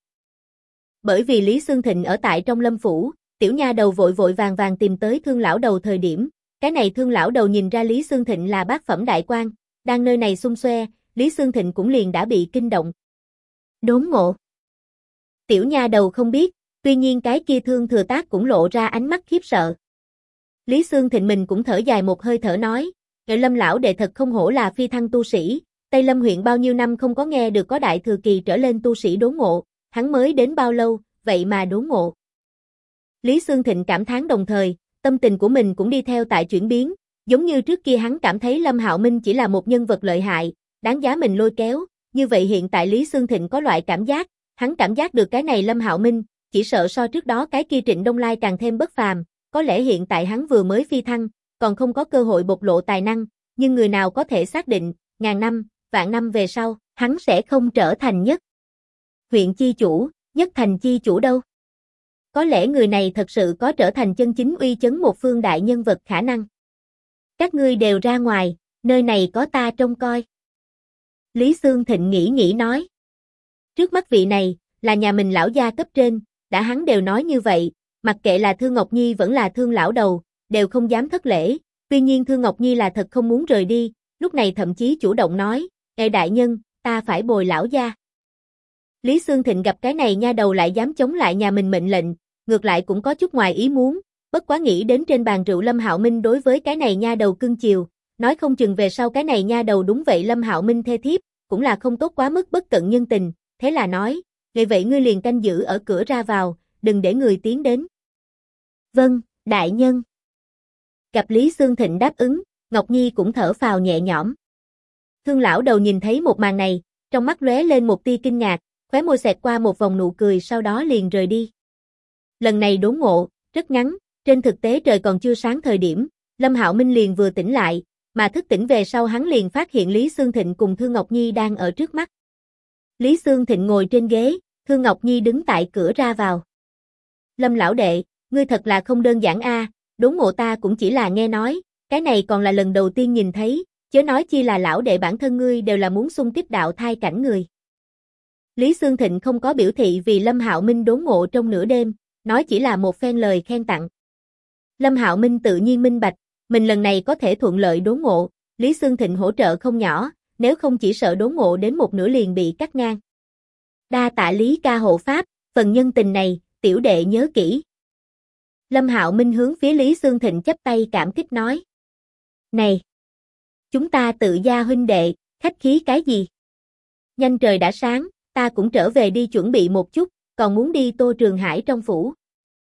S1: Bởi vì Lý Xương Thịnh ở tại trong Lâm phủ, tiểu nha đầu vội vội vàng vàng tìm tới Thương lão đầu thời điểm, cái này Thương lão đầu nhìn ra Lý Xương Thịnh là bát phẩm đại quan, đang nơi này xung xoe, Lý Xương Thịnh cũng liền đã bị kinh động. Đốn ngộ. Tiểu nha đầu không biết, tuy nhiên cái kia Thương Thừa Tác cũng lộ ra ánh mắt khiếp sợ. Lý Xương Thịnh mình cũng thở dài một hơi thở nói, Lâm lão đệ thật không hổ là phi thăng tu sĩ, Tây Lâm huyện bao nhiêu năm không có nghe được có đại thừa kỳ trở lên tu sĩ đốn ngộ, hắn mới đến bao lâu, vậy mà đốn ngộ. Lý Xương Thịnh cảm thán đồng thời, tâm tình của mình cũng đi theo tại chuyển biến, giống như trước kia hắn cảm thấy Lâm Hạo Minh chỉ là một nhân vật lợi hại, đáng giá mình lôi kéo, như vậy hiện tại Lý Xương Thịnh có loại cảm giác, hắn cảm giác được cái này Lâm Hạo Minh, chỉ sợ so trước đó cái kia Trịnh Đông Lai càng thêm bất phàm, có lẽ hiện tại hắn vừa mới phi thăng, còn không có cơ hội bộc lộ tài năng, nhưng người nào có thể xác định, ngàn năm, vạn năm về sau, hắn sẽ không trở thành nhất huyện chi chủ, nhất thành chi chủ đâu. Có lẽ người này thật sự có trở thành chân chính uy chấn một phương đại nhân vật khả năng. Các ngươi đều ra ngoài, nơi này có ta trông coi. Lý Xương Thịnh nghĩ nói. Trước mắt vị này, là nhà mình lão gia cấp trên, đã hắn đều nói như vậy, mặc kệ là Thương Ngọc Nhi vẫn là Thương lão đầu, đều không dám thất lễ, tuy nhiên Thương Ngọc Nhi là thật không muốn rời đi, lúc này thậm chí chủ động nói, đại nhân, ta phải bồi lão gia. Lý Xương Thịnh gặp cái này nha đầu lại dám chống lại nhà mình mệnh lệnh, ngược lại cũng có chút ngoài ý muốn, bất quá nghĩ đến trên bàn rượu Lâm Hạo Minh đối với cái này nha đầu cưng chiều, nói không chừng về sau cái này nha đầu đúng vậy Lâm Hạo Minh thê thiếp, cũng là không tốt quá mức bất cận nhân tình, thế là nói, vậy vậy ngươi liền canh giữ ở cửa ra vào, đừng để người tiến đến. Vâng, đại nhân. Gặp Lý Xương Thịnh đáp ứng, Ngọc Nhi cũng thở phào nhẹ nhõm. Thương lão đầu nhìn thấy một màn này, trong mắt lóe lên một tia kinh ngạc, khóe môi xẹt qua một vòng nụ cười sau đó liền rời đi. Lần này đốn ngộ, rất ngắn, trên thực tế trời còn chưa sáng thời điểm, Lâm Hạo Minh liền vừa tỉnh lại, mà thức tỉnh về sau hắn liền phát hiện Lý Xương Thịnh cùng Thương Ngọc Nhi đang ở trước mắt. Lý Xương Thịnh ngồi trên ghế, Thương Ngọc Nhi đứng tại cửa ra vào. Lâm lão đệ, ngươi thật là không đơn giản a, đốn ngộ ta cũng chỉ là nghe nói, cái này còn là lần đầu tiên nhìn thấy, chớ nói chi là lão đệ bản thân ngươi đều là muốn xung kích đạo thai cảnh người. Lý Xương Thịnh không có biểu thị vì Lâm Hạo Minh đốn ngộ trong nửa đêm, nói chỉ là một phen lời khen tặng. Lâm Hạo Minh tự nhiên minh bạch, mình lần này có thể thuận lợi đốn ngộ, Lý Xương Thịnh hỗ trợ không nhỏ, nếu không chỉ sợ đốn ngộ đến một nửa liền bị cắt ngang. Đa tạ Lý ca hộ pháp, phần nhân tình này, tiểu đệ nhớ kỹ. Lâm Hạo Minh hướng phía Lý Xương Thịnh chắp tay cảm kích nói. Này! Chúng ta tự gia huynh đệ, khách khí cái gì? Nhanh trời đã sáng, ta cũng trở về đi chuẩn bị một chút, còn muốn đi Tô Trường Hải trong phủ.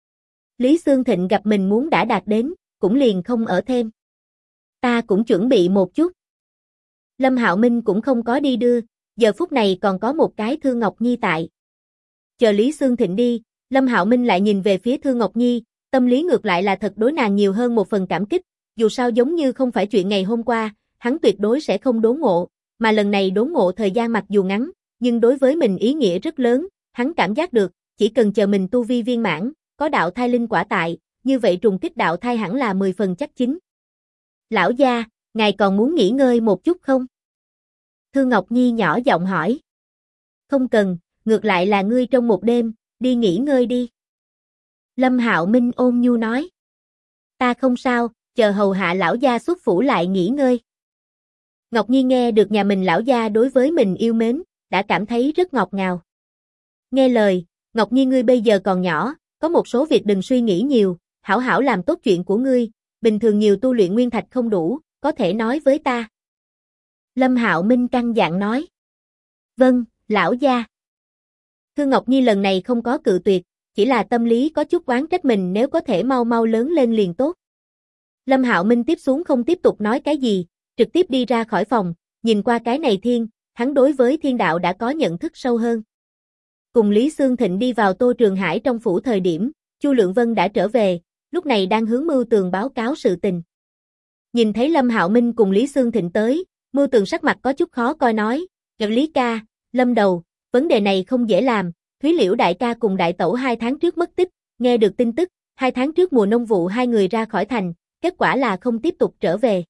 S1: Lý Xương Thịnh gặp mình muốn đã đạt đến, cũng liền không ở thêm. Ta cũng chuẩn bị một chút. Lâm Hạo Minh cũng không có đi đưa, giờ phút này còn có một cái Thương Ngọc Nhi tại. Chờ Lý Xương Thịnh đi, Lâm Hạo Minh lại nhìn về phía Thương Ngọc Nhi, tâm lý ngược lại là thật đối nàng nhiều hơn một phần cảm kích, dù sao giống như không phải chuyện ngày hôm qua, hắn tuyệt đối sẽ không đốn ngộ, mà lần này đốn ngộ thời gian mặc dù ngắn, nhưng đối với mình ý nghĩa rất lớn, hắn cảm giác được, chỉ cần chờ mình tu vi viên mãn, có đạo thai linh quả tại, như vậy trùng kích đạo thai hẳn là 10 phần chắc chín. Lão gia, ngài còn muốn nghỉ ngơi một chút không? Thương Ngọc Nhi nhỏ giọng hỏi. Không cần, ngược lại là ngươi trong một đêm, đi nghỉ ngơi đi. Lâm Hạo Minh ôn nhu nói. Ta không sao, chờ hầu hạ lão gia xuất phủ lại nghỉ ngơi. Ngọc Nhi nghe được nhà mình lão gia đối với mình yêu mến, đã cảm thấy rất ngọt ngào. Nghe lời, Ngọc Nhi ngươi bây giờ còn nhỏ, có một số việc đừng suy nghĩ nhiều, hảo hảo làm tốt chuyện của ngươi, bình thường nhiều tu luyện nguyên thạch không đủ, có thể nói với ta. Lâm Hạo Minh căn dặn nói. Vâng, lão gia. Thương Ngọc Nhi lần này không có cự tuyệt, chỉ là tâm lý có chút oán trách mình nếu có thể mau mau lớn lên liền tốt. Lâm Hạo Minh tiếp xuống không tiếp tục nói cái gì, trực tiếp đi ra khỏi phòng, nhìn qua cái này thiên, hắn đối với thiên đạo đã có nhận thức sâu hơn. Cùng Lý Xương Thịnh đi vào Tô Trường Hải trong phủ thời điểm, Chu Lượng Vân đã trở về, lúc này đang hướng Mưu Tường báo cáo sự tình. Nhìn thấy Lâm Hạo Minh cùng Lý Xương Thịnh tới, Mưu Tường sắc mặt có chút khó coi nói, Lý ca, Lâm đầu, vấn đề này không dễ làm, Thúy Liễu đại ca cùng đại tẩu 2 tháng trước mất tích, nghe được tin tức, 2 tháng trước mùa nông vụ hai người ra khỏi thành, kết quả là không tiếp tục trở về.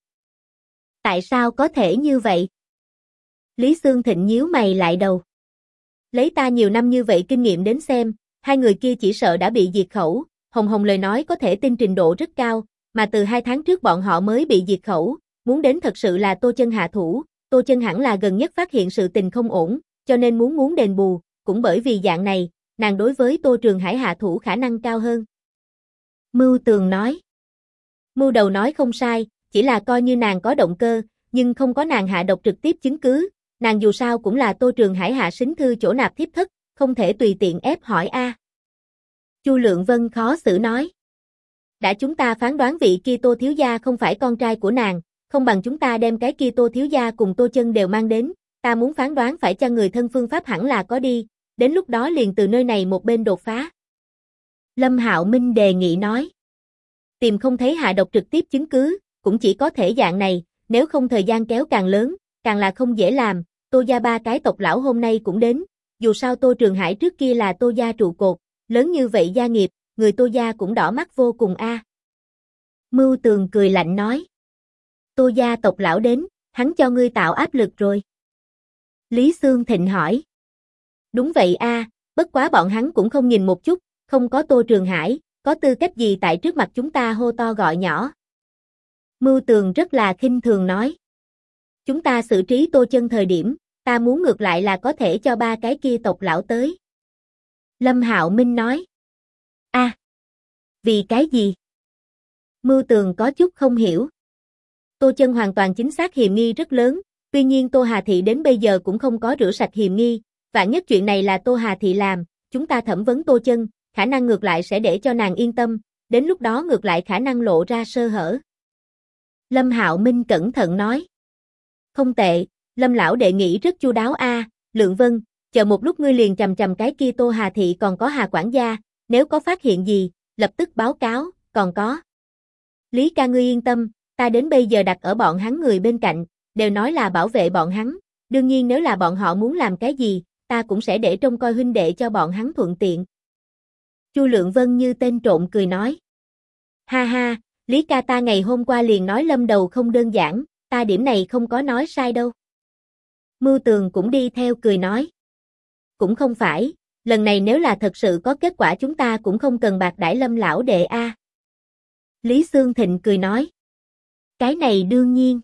S1: Tại sao có thể như vậy? Lý Xương Thịnh nhíu mày lại đầu. Lấy ta nhiều năm như vậy kinh nghiệm đến xem, hai người kia chỉ sợ đã bị diệt khẩu, Hồng Hồng lời nói có thể tin trình độ rất cao, mà từ 2 tháng trước bọn họ mới bị diệt khẩu, muốn đến thật sự là Tô Chân hạ thủ, Tô Chân hẳn là gần nhất phát hiện sự tình không ổn, cho nên muốn đền bù, cũng bởi vì dạng này, nàng đối với Tô Trường Hải hạ thủ khả năng cao hơn. Mưu Tường nói. Mưu đầu nói không sai, chỉ là coi như nàng có động cơ, nhưng không có nàng hạ độc trực tiếp chứng cứ, nàng dù sao cũng là Tô Trường Hải hạ sính thư chỗ nạp thiếp thất, không thể tùy tiện ép hỏi a. Chu Lượng Vân khó xử nói. Đã chúng ta phán đoán vị kia Tô thiếu gia không phải con trai của nàng, không bằng chúng ta đem cái kia Tô thiếu gia cùng Tô Chân đều mang đến, ta muốn phán đoán phải cho người thân phương pháp hẳn là có đi, đến lúc đó liền từ nơi này một bên đột phá. Lâm Hạo Minh đề nghị nói. Tìm không thấy hạ độc trực tiếp chứng cứ, cũng chỉ có thể dạng này, nếu không thời gian kéo càng lớn, càng là không dễ làm, Tô gia 3 cái tộc lão hôm nay cũng đến, dù sao Tô Trường Hải trước kia là Tô gia trụ cột, lớn như vậy gia nghiệp, người Tô gia cũng đỏ mắt vô cùng a. Mưu Tường cười lạnh nói. Tô gia tộc lão đến, hắn cho ngươi tạo áp lực rồi. Lý Xương Thịnh hỏi. Đúng vậy a, bất quá bọn hắn cũng không nhìn một chút, không có Tô Trường Hải, có tư cách gì tại trước mặt chúng ta hô to gọi nhỏ. Mưu Tường rất là khinh thường nói. Chúng ta xử trí Tô Chân thời điểm, ta muốn ngược lại là có thể cho 3 cái kia tộc lão tới. Lâm Hạo Minh nói. A, vì cái gì? Mưu Tường có chút không hiểu. Tô Chân hoàn toàn chính xác hiềm nghi rất lớn, tuy nhiên Tô Hà Thị đến bây giờ cũng không có rửa sạch hiềm nghi, vạn nhất chuyện này là Tô Hà Thị làm, chúng ta thẩm vấn Tô Chân, khả năng ngược lại sẽ để cho nàng yên tâm, đến lúc đó ngược lại khả năng lộ ra sơ hở. Lâm Hạo Minh cẩn thận nói. Không tệ, Lâm lão đệ nghĩ rất chu đáo a, Lượng Vân, chờ một lúc ngươi liền chằm chằm cái kia Tô Hà thị còn có Hà quản gia, nếu có phát hiện gì, lập tức báo cáo, còn có. Lý ca ngươi yên tâm, ta đến bây giờ đặt ở bọn hắn người bên cạnh, đều nói là bảo vệ bọn hắn, đương nhiên nếu là bọn họ muốn làm cái gì, ta cũng sẽ để trông coi huynh đệ cho bọn hắn thuận tiện. Chu Lượng Vân như tên trộm cười nói. Ha ha, Lý ca ta ngày hôm qua liền nói Lâm đầu không đơn giản, ta điểm này không có nói sai đâu. Mưu Tường cũng đi theo cười nói. Cũng không phải, lần này nếu là thật sự có kết quả chúng ta cũng không cần bạc đãi Lâm lão đệ a. Lý Xương Thịnh cười nói. Cái này đương nhiên.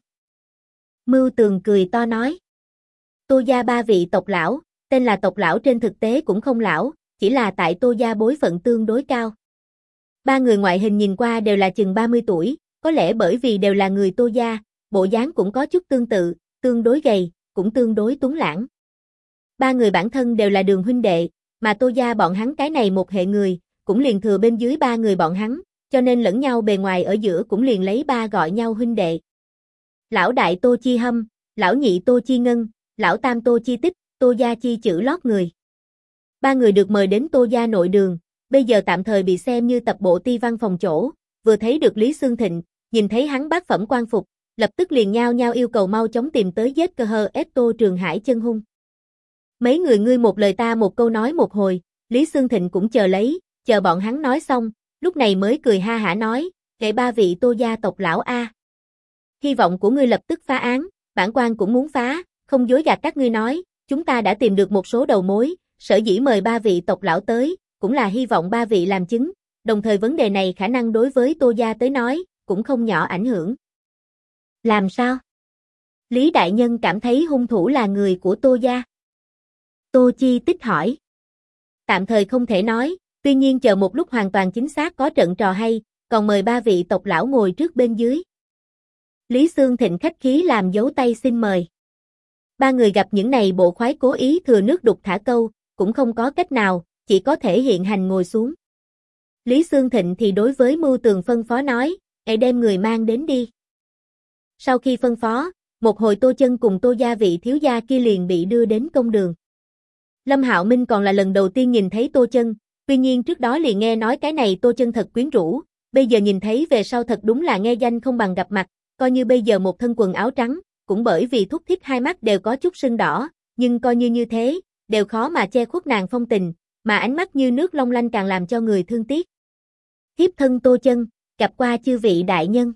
S1: Mưu Tường cười to nói. Tô gia ba vị tộc lão, tên là tộc lão trên thực tế cũng không lão, chỉ là tại Tô gia bối phận tương đối cao. Ba người ngoại hình nhìn qua đều là chừng 30 tuổi, có lẽ bởi vì đều là người Tô gia, bộ dáng cũng có chút tương tự, tương đối gầy, cũng tương đối tuấn lãng. Ba người bản thân đều là Đường huynh đệ, mà Tô gia bọn hắn cái này một hệ người, cũng liền thừa bên dưới ba người bọn hắn, cho nên lẫn nhau bề ngoài ở giữa cũng liền lấy ba gọi nhau huynh đệ. Lão đại Tô Chi Hâm, lão nhị Tô Chi Ngân, lão tam Tô Chi Tích, Tô gia chi chữ lót người. Ba người được mời đến Tô gia nội đường, bây giờ tạm thời bị xem như tập bộ ti văn phòng chỗ, vừa thấy được Lý Xương Thịnh, nhìn thấy hắn bát phẩm quan phục, lập tức liền nhao nhao yêu cầu mau chóng tìm tới giết cơ hờ ép Tô Trường Hải chân hung. Mấy người ngươi một lời ta một câu nói một hồi, Lý Xương Thịnh cũng chờ bọn hắn nói xong, lúc này mới cười ha hả nói, kệ ba vị Tô gia tộc lão a. Hy vọng của ngươi lập tức phá án, bản quan cũng muốn phá, không dối gạt các ngươi nói, chúng ta đã tìm được một số đầu mối, sở dĩ mời ba vị tộc lão tới, cũng là hy vọng ba vị làm chứng, đồng thời vấn đề này khả năng đối với Tô gia tới nói, cũng không nhỏ ảnh hưởng. Làm sao? Lý đại nhân cảm thấy hung thủ là người của Tô gia? Tô Chi Tích hỏi. Tạm thời không thể nói, tuy nhiên chờ một lúc hoàn toàn chính xác có trận trò hay, còn mời ba vị tộc lão ngồi trước bên dưới. Lý Xương Thịnh khách khí làm dấu tay xin mời. Ba người gặp những này bộ khoái cố ý thừa nước đục thả câu, cũng không có cách nào, chỉ có thể hiện hành ngồi xuống. Lý Xương Thịnh thì đối với Mưu Tường phân phó nói, hãy đem người mang đến đi. Sau khi phân phó, một hồi Tô Chân cùng Tô gia vị thiếu gia kia liền bị đưa đến công đường. Lâm Hạo Minh còn là lần đầu tiên nhìn thấy Tô Chân, tuy nhiên trước đó liền nghe nói cái này Tô Chân thật quyến rũ, bây giờ nhìn thấy về sau thật đúng là nghe danh không bằng gặp mặt, coi như bây giờ một thân quần áo trắng, cũng bởi vì thúc thít hai mắt đều có chút sưng đỏ, nhưng coi như thế, đều khó mà che khuất nàng phong tình, mà ánh mắt như nước long lanh càng làm cho người thương tiếc. Thiếp thân Tô Chân, gặp qua chư vị đại nhân.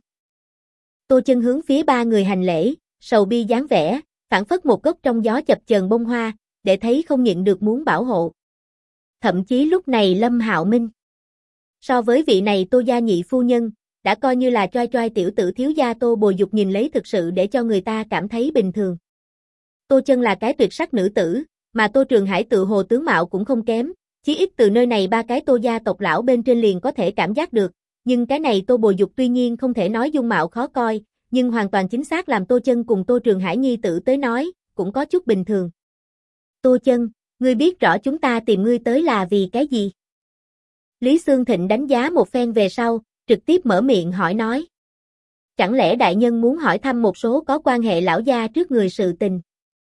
S1: Tô Chân hướng phía ba người hành lễ, sầu bi dáng vẻ, phảng phất một gốc trong gió chập chờn bông hoa, để thấy không nhịn được muốn bảo hộ. Thậm chí lúc này Lâm Hạo Minh, so với vị này Tô gia nhị phu nhân, đã coi như là choai choai tiểu tử thiếu gia Tô Bồi Dục nhìn lấy thực sự để cho người ta cảm thấy bình thường. Tô Chân là cái tuyệt sắc nữ tử, mà Tô Trường Hải tự hồ tướng mạo cũng không kém, chí ít từ nơi này ba cái Tô gia tộc lão bên trên liền có thể cảm giác được, nhưng cái này Tô Bồi Dục tuy nhiên không thể nói dung mạo khó coi, nhưng hoàn toàn chính xác làm Tô Chân cùng Tô Trường Hải nhi tử tới nói, cũng có chút bình thường. Tô Chân, ngươi biết rõ chúng ta tìm ngươi tới là vì cái gì? Lý Xương Thịnh đánh giá một phen về sau, trực tiếp mở miệng hỏi nói. Chẳng lẽ đại nhân muốn hỏi thăm một số có quan hệ lão gia trước người sự tình?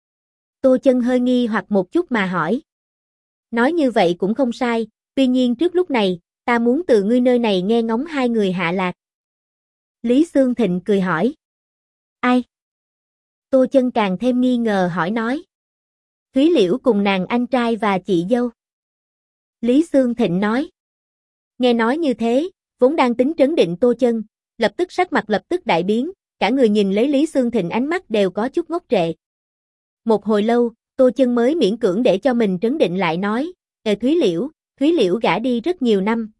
S1: Tô Chân hơi nghi hoặc một chút mà hỏi. Nói như vậy cũng không sai, tuy nhiên trước lúc này, ta muốn từ ngươi nơi này nghe ngóng hai người hạ lạc. Lý Xương Thịnh cười hỏi. Ai? Tô Chân càng thêm nghi ngờ hỏi nói. Thúy Liễu cùng nàng anh trai và chị dâu. Lý Xương Thịnh nói. Nghe nói như thế, vốn đang tính trấn định Tô Chân, lập tức sắc mặt lập tức đại biến, cả người nhìn lấy Lý Xương Thịnh ánh mắt đều có chút ngốc trệ. Một hồi lâu, Tô Chân mới miễn cưỡng để cho mình trấn định lại nói, Thúy Liễu gả đi rất nhiều năm,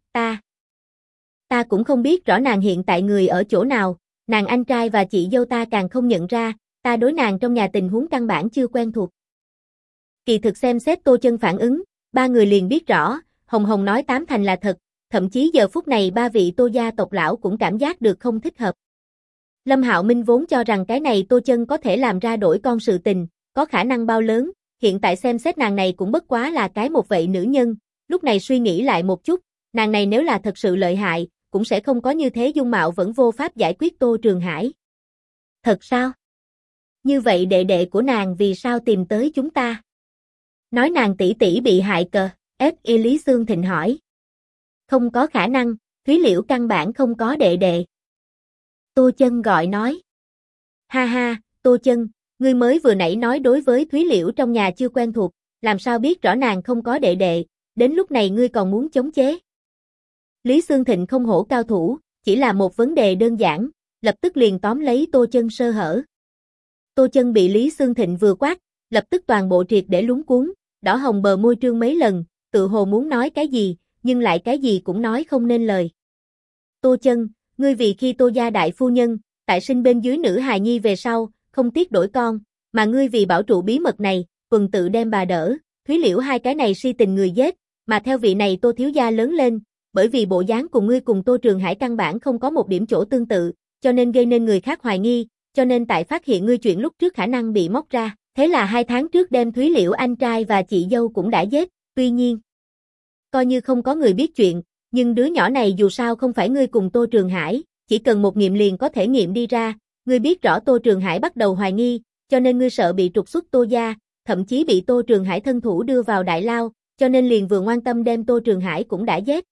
S1: ta cũng không biết rõ nàng hiện tại người ở chỗ nào, nàng anh trai và chị dâu ta càng không nhận ra, ta đối nàng trong nhà tình huống căn bản chưa quen thuộc. Kỳ thực xem xét Tô Chân phản ứng, ba người liền biết rõ, Hồng Hồng nói tám thành là thật, thậm chí giờ phút này ba vị Tô gia tộc lão cũng cảm giác được không thích hợp. Lâm Hạo Minh vốn cho rằng cái này Tô Chân có thể làm ra đổi con sự tình, có khả năng bao lớn, hiện tại xem xét nàng này cũng bất quá là cái một vậy nữ nhân, lúc này suy nghĩ lại một chút, nàng này nếu là thật sự lợi hại, cũng sẽ không có như thế dung mạo vẫn vô pháp giải quyết Tô Trường Hải. Thật sao? Như vậy đệ đệ của nàng vì sao tìm tới chúng ta? Nói nàng tỷ tỷ bị hại cờ, Lý Xương Thịnh hỏi. Không có khả năng, Thúy Liễu căn bản không có đệ đệ. Tô Chân gọi nói. Ha ha, Tô Chân, ngươi mới vừa nãy nói đối với Thúy Liễu trong nhà chưa quen thuộc, làm sao biết rõ nàng không có đệ đệ, đến lúc này ngươi còn muốn chống chế. Lý Xương Thịnh không hổ cao thủ, chỉ là một vấn đề đơn giản, lập tức liền tóm lấy Tô Chân sơ hở. Tô Chân bị Lý Xương Thịnh vừa quát, lập tức toàn bộ triệt để lúng cuống, đỏ hồng bờ môi trương mấy lần, tự hồ muốn nói cái gì, nhưng lại cái gì cũng nói không nên lời. Tô Chân, ngươi vì khi Tô gia đại phu nhân, tại sinh bên dưới nữ hài nhi về sau, không tiếc đổi con, mà ngươi vì bảo trụ bí mật này, tuần tự đem bà đỡ, Thúy Liễu hai cái này si tình người giết, mà theo vị này Tô thiếu gia lớn lên, bởi vì bộ dáng cùng ngươi cùng Tô Trường Hải căn bản không có một điểm chỗ tương tự, cho nên gây nên người khác hoài nghi, cho nên tại phát hiện ngươi chuyện lúc trước khả năng bị móc ra, thế là 2 tháng trước đem Thúy Liễu anh trai và chị dâu cũng đã giết, tuy nhiên, coi như không có người biết chuyện, nhưng đứa nhỏ này dù sao không phải ngươi cùng Tô Trường Hải, chỉ cần một nghiệm liền có thể nghiệm đi ra, ngươi biết rõ Tô Trường Hải bắt đầu hoài nghi, cho nên ngươi sợ bị trục xuất Tô gia, thậm chí bị Tô Trường Hải thân thủ đưa vào đại lao, cho nên liền vừa ngoan tâm đem Tô Trường Hải cũng đã giết.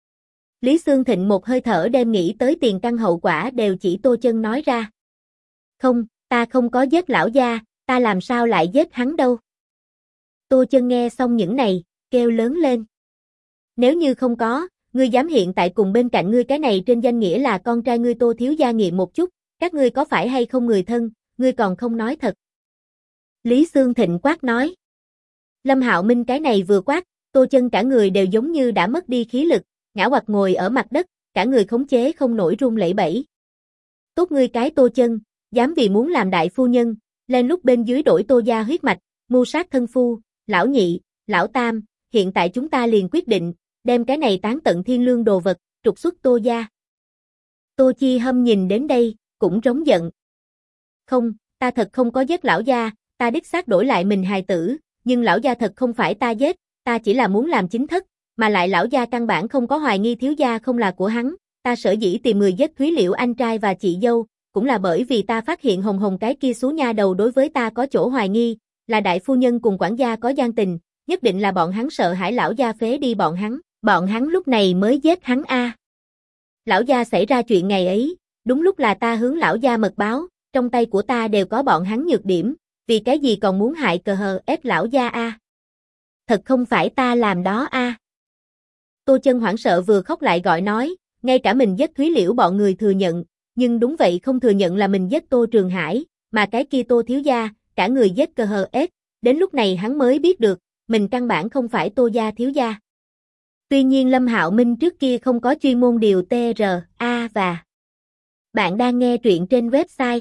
S1: Lý Xương Thịnh một hơi thở đem nghĩ tới tiền căn hậu quả đều chỉ Tô Chân nói ra. Không, ta không có giết lão gia, ta làm sao lại giết hắn đâu. Tô Chân nghe xong những này, kêu lớn lên. Nếu như không có, ngươi dám hiện tại cùng bên cạnh ngươi cái này trên danh nghĩa là con trai ngươi Tô thiếu gia nghiệm một chút, các ngươi có phải hay không người thân, ngươi còn không nói thật. Lý Xương Thịnh quát nói. Lâm Hạo Minh cái này vừa quát, Tô Chân cả người đều giống như đã mất đi khí lực, ngã quỵ ngồi ở mặt đất, cả người khống chế không nổi run lẩy bẩy. Tốt ngươi cái Tô Chân, dám vì muốn làm đại phu nhân, lên lúc bên dưới đổi Tô gia huyết mạch, mưu sát thân phu, lão nhị, lão tam, hiện tại chúng ta liền quyết định, đem cái này tán tận thiên lương đồ vật, trục xuất Tô gia. Tô Chi Hâm nhìn đến đây, cũng trống giận. Không, ta thật không có giết lão gia, ta đích xác đổi lại mình hài tử, nhưng lão gia thật không phải ta giết, ta chỉ là muốn làm chính thất, mà lại lão gia căn bản không có hoài nghi thiếu gia không là của hắn, ta sở dĩ tìm người giết Thúy Liễu anh trai và chị dâu, cũng là bởi vì ta phát hiện Hồng Hồng cái kia xú nha đầu đối với ta có chỗ hoài nghi, là đại phu nhân cùng quản gia có gian tình, nhất định là bọn hắn sợ hãi lão gia phế đi bọn hắn lúc này mới giết hắn a. Lão gia xảy ra chuyện ngày ấy, đúng lúc là ta hướng lão gia mật báo, trong tay của ta đều có bọn hắn nhược điểm, vì cái gì còn muốn hại cờ hờ ép lão gia a? Thật không phải ta làm đó a. Tô Chân hoảng sợ vừa khóc lại gọi nói, ngay cả mình giết Thúy Liễu bọn người thừa nhận, nhưng đúng vậy không thừa nhận là mình giết Tô Trường Hải, mà cái kia Tô thiếu gia, cả người giết cờ hờ ép, đến lúc này hắn mới biết được, mình căn bản không phải Tô gia thiếu gia. Tuy nhiên Lâm Hạo Minh trước kia không có chuyên môn điều TRA và bạn đang nghe truyện trên website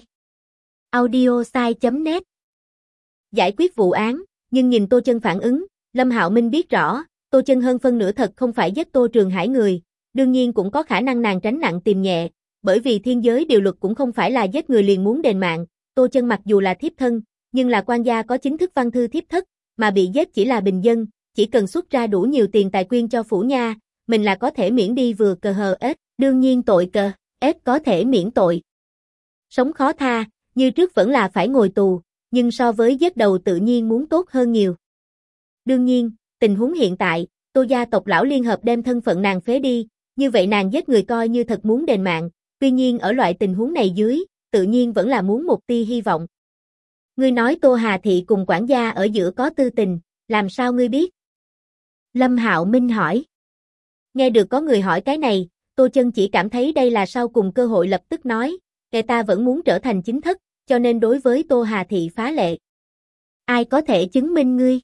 S1: audiosai.net. Giải quyết vụ án, nhưng nhìn Tô Chân phản ứng, Lâm Hạo Minh biết rõ, Tô Chân hơn phân nửa thật không phải giết Tô Trường Hải người, đương nhiên cũng có khả năng nàng tránh nặng tìm nhẹ, bởi vì thiên giới điều luật cũng không phải là giết người liền muốn đền mạng, Tô Chân mặc dù là thiếp thân, nhưng là quan gia có chính thức văn thư thiếp thất, mà bị giết chỉ là bình dân, chỉ cần xuất ra đủ nhiều tiền tài quyên cho phủ nha, mình là có thể miễn đi vừa cờ hờ ết, đương nhiên tội cờ ết có thể miễn tội. Sống khó tha, như trước vẫn là phải ngồi tù, nhưng so với giết đầu tự nhiên muốn tốt hơn nhiều. Đương nhiên, tình huống hiện tại, Tô gia tộc lão liên hợp đem thân phận nàng phế đi, như vậy nàng giết người coi như thật muốn đền mạng, tuy nhiên ở loại tình huống này dưới, tự nhiên vẫn là muốn một tia hy vọng. Ngươi nói Tô Hà Thị cùng quản gia ở giữa có tư tình, làm sao ngươi biết? Lâm Hạo Minh hỏi. Nghe được có người hỏi cái này, Tô Chân chỉ cảm thấy đây là sau cùng cơ hội lập tức nói, kẻ ta vẫn muốn trở thành chính thất, cho nên đối với Tô Hà Thị phá lệ. Ai có thể chứng minh ngươi?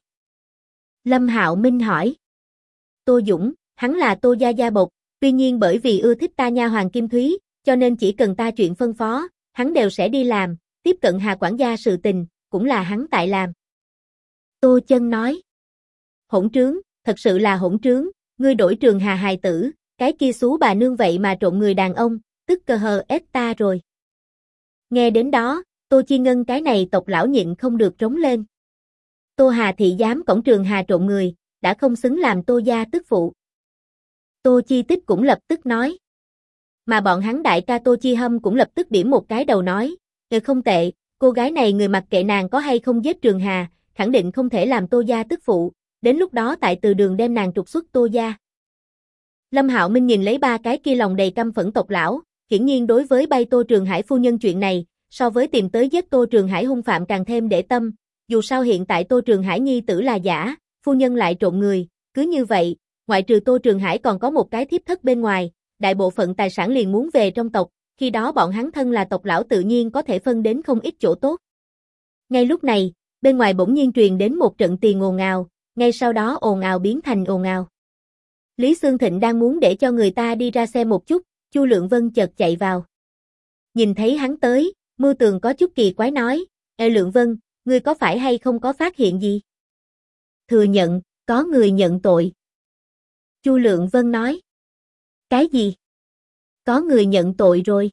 S1: Lâm Hạo Minh hỏi. Tô Dũng, hắn là Tô gia gia bộc, tuy nhiên bởi vì ưa thích ta nha hoàng Kim Thúy, cho nên chỉ cần ta chuyện phân phó, hắn đều sẽ đi làm, tiếp cận Hà quản gia sự tình, cũng là hắn tại làm. Tô Chân nói. Hỗn trướng, thật sự là hỗn trướng, ngươi đổi Trường Hà hài tử, cái kia xú bà nương vậy mà trộn người đàn ông, tức cờ hờ ép ta rồi. Nghe đến đó, Tô Chi Ngân cái này tộc lão nhịn không được trống lên. Tô Hà Thị dám cổng Trường Hà trộn người, đã không xứng làm Tô gia tức phụ. Tô Chi Tích cũng lập tức nói. Mà bọn hắn đại ca Tô Chi Hâm cũng lập tức điểm một cái đầu nói, không tệ, cô gái này người mặc kệ nàng có hay không giết Trường Hà, khẳng định không thể làm Tô gia tức phụ, đến lúc đó tại từ đường đem nàng trục xuất Tô gia. Lâm Hạo Minh nhìn lấy ba cái kia lòng đầy căm phẫn tộc lão, hiển nhiên đối với bay Tô Trường Hải phu nhân chuyện này, so với tìm tới giết Tô Trường Hải hung phạm càng thêm để tâm, dù sao hiện tại Tô Trường Hải nhi tử là giả, phu nhân lại trộn người, cứ như vậy, ngoại trừ Tô Trường Hải còn có một cái thiếp thất bên ngoài, đại bộ phận tài sản liền muốn về trong tộc, khi đó bọn hắn thân là tộc lão tự nhiên có thể phân đến không ít chỗ tốt. Ngay lúc này, bên ngoài bỗng nhiên truyền đến một trận tiền ồn ào, ngay sau đó ồn ào biến thành ồn ào. Lý Xương Thịnh đang muốn để cho người ta đi ra xem một chút, Chu Lượng Vân chợt chạy vào. Nhìn thấy hắn tới, Mưu Tường có chút kỳ quái nói, Ê Lượng Vân, ngươi có phải hay không có phát hiện gì? Thừa nhận, có người nhận tội. Chu Lượng Vân nói. Cái gì? Có người nhận tội rồi.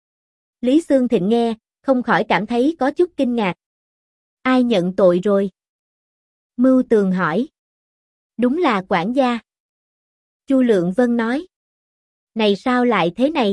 S1: Lý Xương Thịnh nghe, không khỏi cảm thấy có chút kinh ngạc. Ai nhận tội rồi? Mưu Tường hỏi. Đúng là quản gia. Chu Lượng Vân nói. Này sao lại thế này?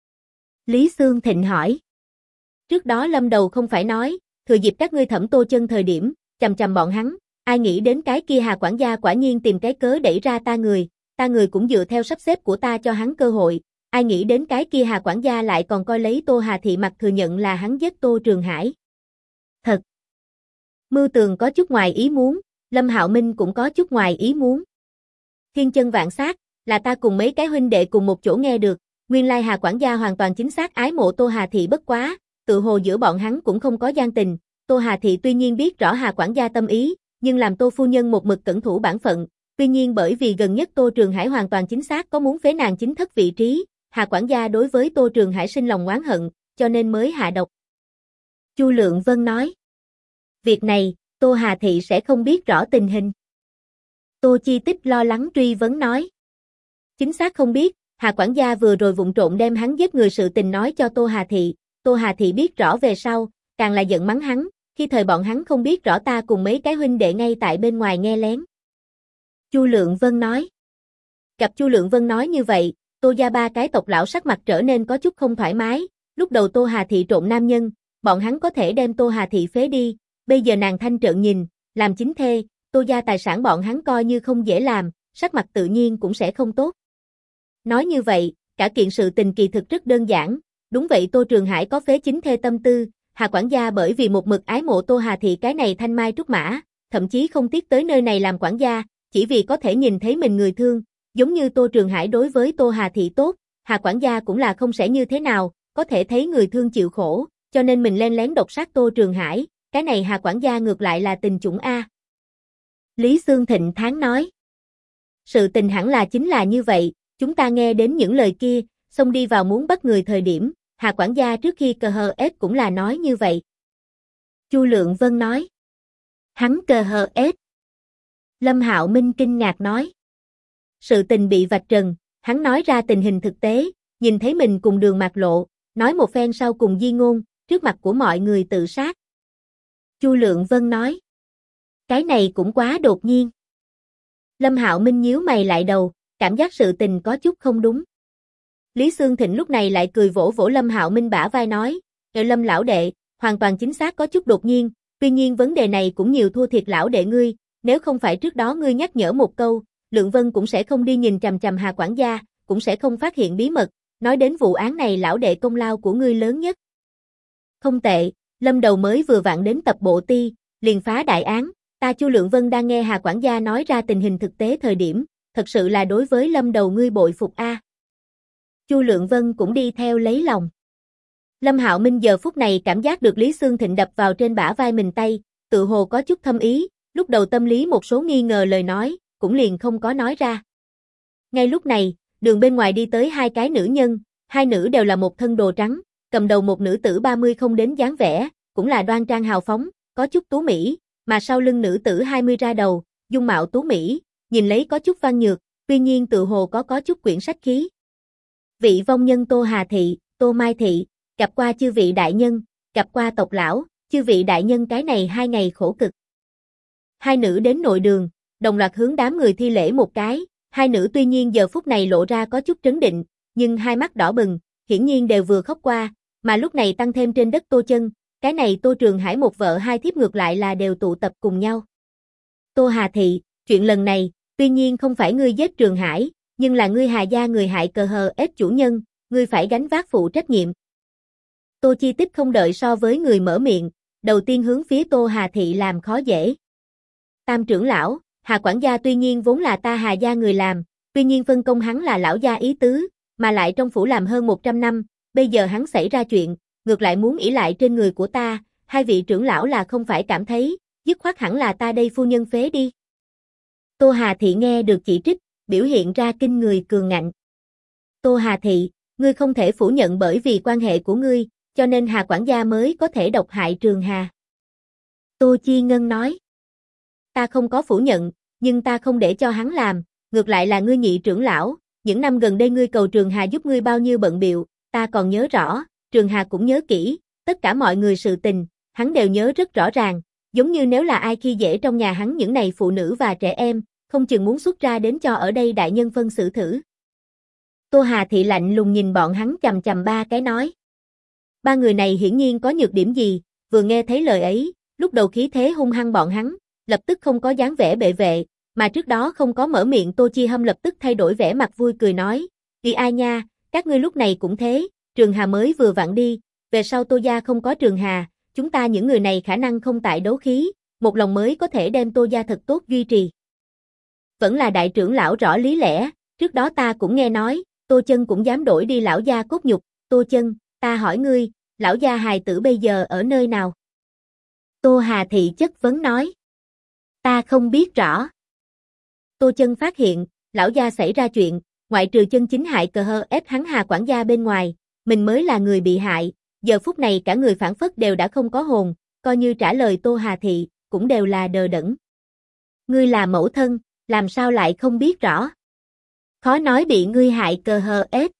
S1: Lý Xương Thịnh hỏi. Trước đó Lâm Đầu không phải nói, thừa dịp các ngươi thẩm Tô Chân thời điểm, chằm chằm bọn hắn, ai nghĩ đến cái kia Hà quản gia quả nhiên tìm cái cớ đẩy ra ta người cũng dựa theo sắp xếp của ta cho hắn cơ hội, ai nghĩ đến cái kia Hà quản gia lại còn coi lấy Tô Hà Thị mặt thừa nhận là hắn giết Tô Trường Hải. Thật. Mưu Tường có chút ngoài ý muốn, Lâm Hạo Minh cũng có chút ngoài ý muốn. Thiên chân vạn sát, là ta cùng mấy cái huynh đệ cùng một chỗ nghe được, nguyên lai Hà quản gia hoàn toàn chính xác ái mộ Tô Hà Thị bất quá, tự hồ giữa bọn hắn cũng không có gian tình, Tô Hà Thị tuy nhiên biết rõ Hà quản gia tâm ý, nhưng làm Tô phu nhân một mực cẩn thủ bản phận, tuy nhiên bởi vì gần nhất Tô Trường Hải hoàn toàn chính xác có muốn phế nàng chính thất vị trí, Hà quản gia đối với Tô Trường Hải sinh lòng oán hận, cho nên mới hạ độc. Chu Lượng Vân nói. Việc này, Tô Hà Thị sẽ không biết rõ tình hình. Tô Chi Tích lo lắng truy vấn nói. Chính xác không biết, Hà quản gia vừa rồi vụng trộn đem hắn giết người sự tình nói cho Tô Hà Thị biết rõ về sau, càng là giận mắng hắn, khi thời bọn hắn không biết rõ ta cùng mấy cái huynh đệ ngay tại bên ngoài nghe lén. Chu Lượng Vân nói. Gặp Chu Lượng Vân nói như vậy, Tô gia ba cái tộc lão sắc mặt trở nên có chút không thoải mái, lúc đầu Tô Hà Thị trộn nam nhân, bọn hắn có thể đem Tô Hà Thị phế đi, bây giờ nàng thanh trợn nhìn, làm chính thê, Tô gia tài sản bọn hắn coi như không dễ làm, sắc mặt tự nhiên cũng sẽ không tốt. Nói như vậy, cả kiện sự tình kỳ thực rất đơn giản, đúng vậy Tô Trường Hải có phế chính thê tâm tư, Hà quản gia bởi vì một mực ái mộ Tô Hà Thị cái này thanh mai trúc mã, thậm chí không tiếc tới nơi này làm quản gia, chỉ vì có thể nhìn thấy mình người thương, giống như Tô Trường Hải đối với Tô Hà Thị tốt, Hà quản gia cũng là không sẽ như thế nào, có thể thấy người thương chịu khổ, cho nên mình len lén độc sát Tô Trường Hải, cái này Hà quản gia ngược lại là tình chủng A. Lý Xương Thịnh thán nói. Sự tình hẳn là chính là như vậy, chúng ta nghe đến những lời kia, xông đi vào muốn bắt người thời điểm, Hà quản gia trước khi cờ hờ ết cũng là nói như vậy. Chu Lượng Vân nói. Hắn cờ hờ ết. Lâm Hạo Minh kinh ngạc nói. Sự tình bị vạch trần, hắn nói ra tình hình thực tế, nhìn thấy mình cùng Đường Mạc Lộ, nói một phen sau cùng di ngôn, trước mặt của mọi người tự sát. Chu Lượng Vân nói. Cái này cũng quá đột nhiên. Lâm Hạo Minh nhíu mày lại đầu, cảm giác sự tình có chút không đúng. Lý Xương Thịnh lúc này lại cười vỗ vỗ Lâm Hạo Minh bả vai nói, Lâm lão đệ, hoàn toàn chính xác có chút đột nhiên, tuy nhiên vấn đề này cũng nhiều thua thiệt lão đệ ngươi, nếu không phải trước đó ngươi nhắc nhở một câu, Lượng Vân cũng sẽ không đi nhìn chằm chằm Hà quản gia, cũng sẽ không phát hiện bí mật, nói đến vụ án này lão đệ công lao của ngươi lớn nhất. Không tệ, Lâm Đầu mới vừa vặn đến tập bộ ti, liền phá đại án, ta Chu Lượng Vân đang nghe Hà quản gia nói ra tình hình thực tế thời điểm, thật sự là đối với Lâm Đầu ngươi bội phục a. Chu Lượng Vân cũng đi theo lấy lòng. Lâm Hạo Minh giờ phút này cảm giác được Lý Xương Thịnh đập vào trên bả vai mình tay, tự hồ có chút thâm ý, lúc đầu tâm lý một số nghi ngờ lời nói, cũng liền không có nói ra. Ngay lúc này, đường bên ngoài đi tới hai cái nữ nhân, hai nữ đều là một thân đồ trắng, cầm đầu một nữ tử 30 không đến dáng vẻ, cũng là đoan trang hào phóng, có chút tú mỹ, mà sau lưng nữ tử 20 ra đầu, dung mạo tú mỹ, nhìn lấy có chút văn nhược, tuy nhiên tự hồ có chút quyển sách khí. Vị vong nhân Tô Hà Thị, Tô Mai Thị, gặp qua chư vị đại nhân, gặp qua tộc lão, chư vị đại nhân cái này 2 ngày khổ cực. Hai nữ đến nội đường, đồng loạt hướng đám người thi lễ một cái, hai nữ tuy nhiên giờ phút này lộ ra có chút trấn định, nhưng hai mắt đỏ bừng, hiển nhiên đều vừa khóc qua, mà lúc này tăng thêm trên đất Tô Chân, cái này Tô Trường Hải một vợ hai thiếp ngược lại là đều tụ tập cùng nhau. Tô Hà Thị, chuyện lần này, tuy nhiên không phải ngươi giết Trường Hải, nhưng là ngươi Hà gia người hại cờ hờ ép chủ nhân, ngươi phải gánh vác phụ trách nhiệm. Tô Chi Tích không đợi so với người mở miệng, đầu tiên hướng phía Tô Hà Thị làm khó dễ. Tam trưởng lão, Hà quản gia tuy nhiên vốn là ta Hà gia người làm, tuy nhiên phân công hắn là lão gia ý tứ, mà lại trong phủ làm hơn 100 năm, bây giờ hắn xảy ra chuyện, ngược lại muốn ỷ lại trên người của ta, hai vị trưởng lão là không phải cảm thấy, dứt khoát hẳn là ta đây phu nhân phế đi. Tô Hà Thị nghe được chỉ trích, biểu hiện ra kinh người cường ngạnh. Tô Hà Thị, ngươi không thể phủ nhận bởi vì quan hệ của ngươi, cho nên Hà quản gia mới có thể độc hại Trường Hà. Tô Chi Ngân nói. Ta không có phủ nhận, nhưng ta không để cho hắn làm, ngược lại là ngươi nhị trưởng lão, những năm gần đây ngươi cầu Trường Hà giúp ngươi bao nhiêu bận bịu, ta còn nhớ rõ, Trường Hà cũng nhớ kỹ, tất cả mọi người sự tình, hắn đều nhớ rất rõ ràng, giống như nếu là ai khi dễ trong nhà hắn những này phụ nữ và trẻ em, không chừng muốn xuất ra đến cho ở đây đại nhân phân xử thử. Tô Hà Thị lạnh lùng nhìn bọn hắn chằm chằm ba cái nói. Ba người này hiển nhiên có nhược điểm gì, vừa nghe thấy lời ấy, lúc đầu khí thế hung hăng bọn hắn, lập tức không có dáng vẻ bệ vệ, mà trước đó không có mở miệng Tô Chi Hâm lập tức thay đổi vẻ mặt vui cười nói, đi ai nha, các ngươi lúc này cũng thế, Trường Hà mới vừa vặn đi, về sau Tô gia không có Trường Hà, chúng ta những người này khả năng không tại đấu khí, một lòng mới có thể đem Tô gia thật tốt duy trì. Vẫn là đại trưởng lão rõ lý lẽ, trước đó ta cũng nghe nói, Tô Chân cũng dám đổi đi lão gia cốt nhục, Tô Chân, ta hỏi ngươi, lão gia hài tử bây giờ ở nơi nào? Tô Hà Thị chất vấn nói. Ta không biết rõ. Tô Chân phát hiện, lão gia xảy ra chuyện, ngoại trừ chân chính hại cờ hờ ép hắn Hà quản gia bên ngoài, mình mới là người bị hại, giờ phút này cả người phản phất đều đã không có hồn, coi như trả lời Tô Hà Thị, cũng đều là đờ đẫn. Ngươi là mẫu thân, làm sao lại không biết rõ? Khó nói bị ngươi hại cờ hờ ép.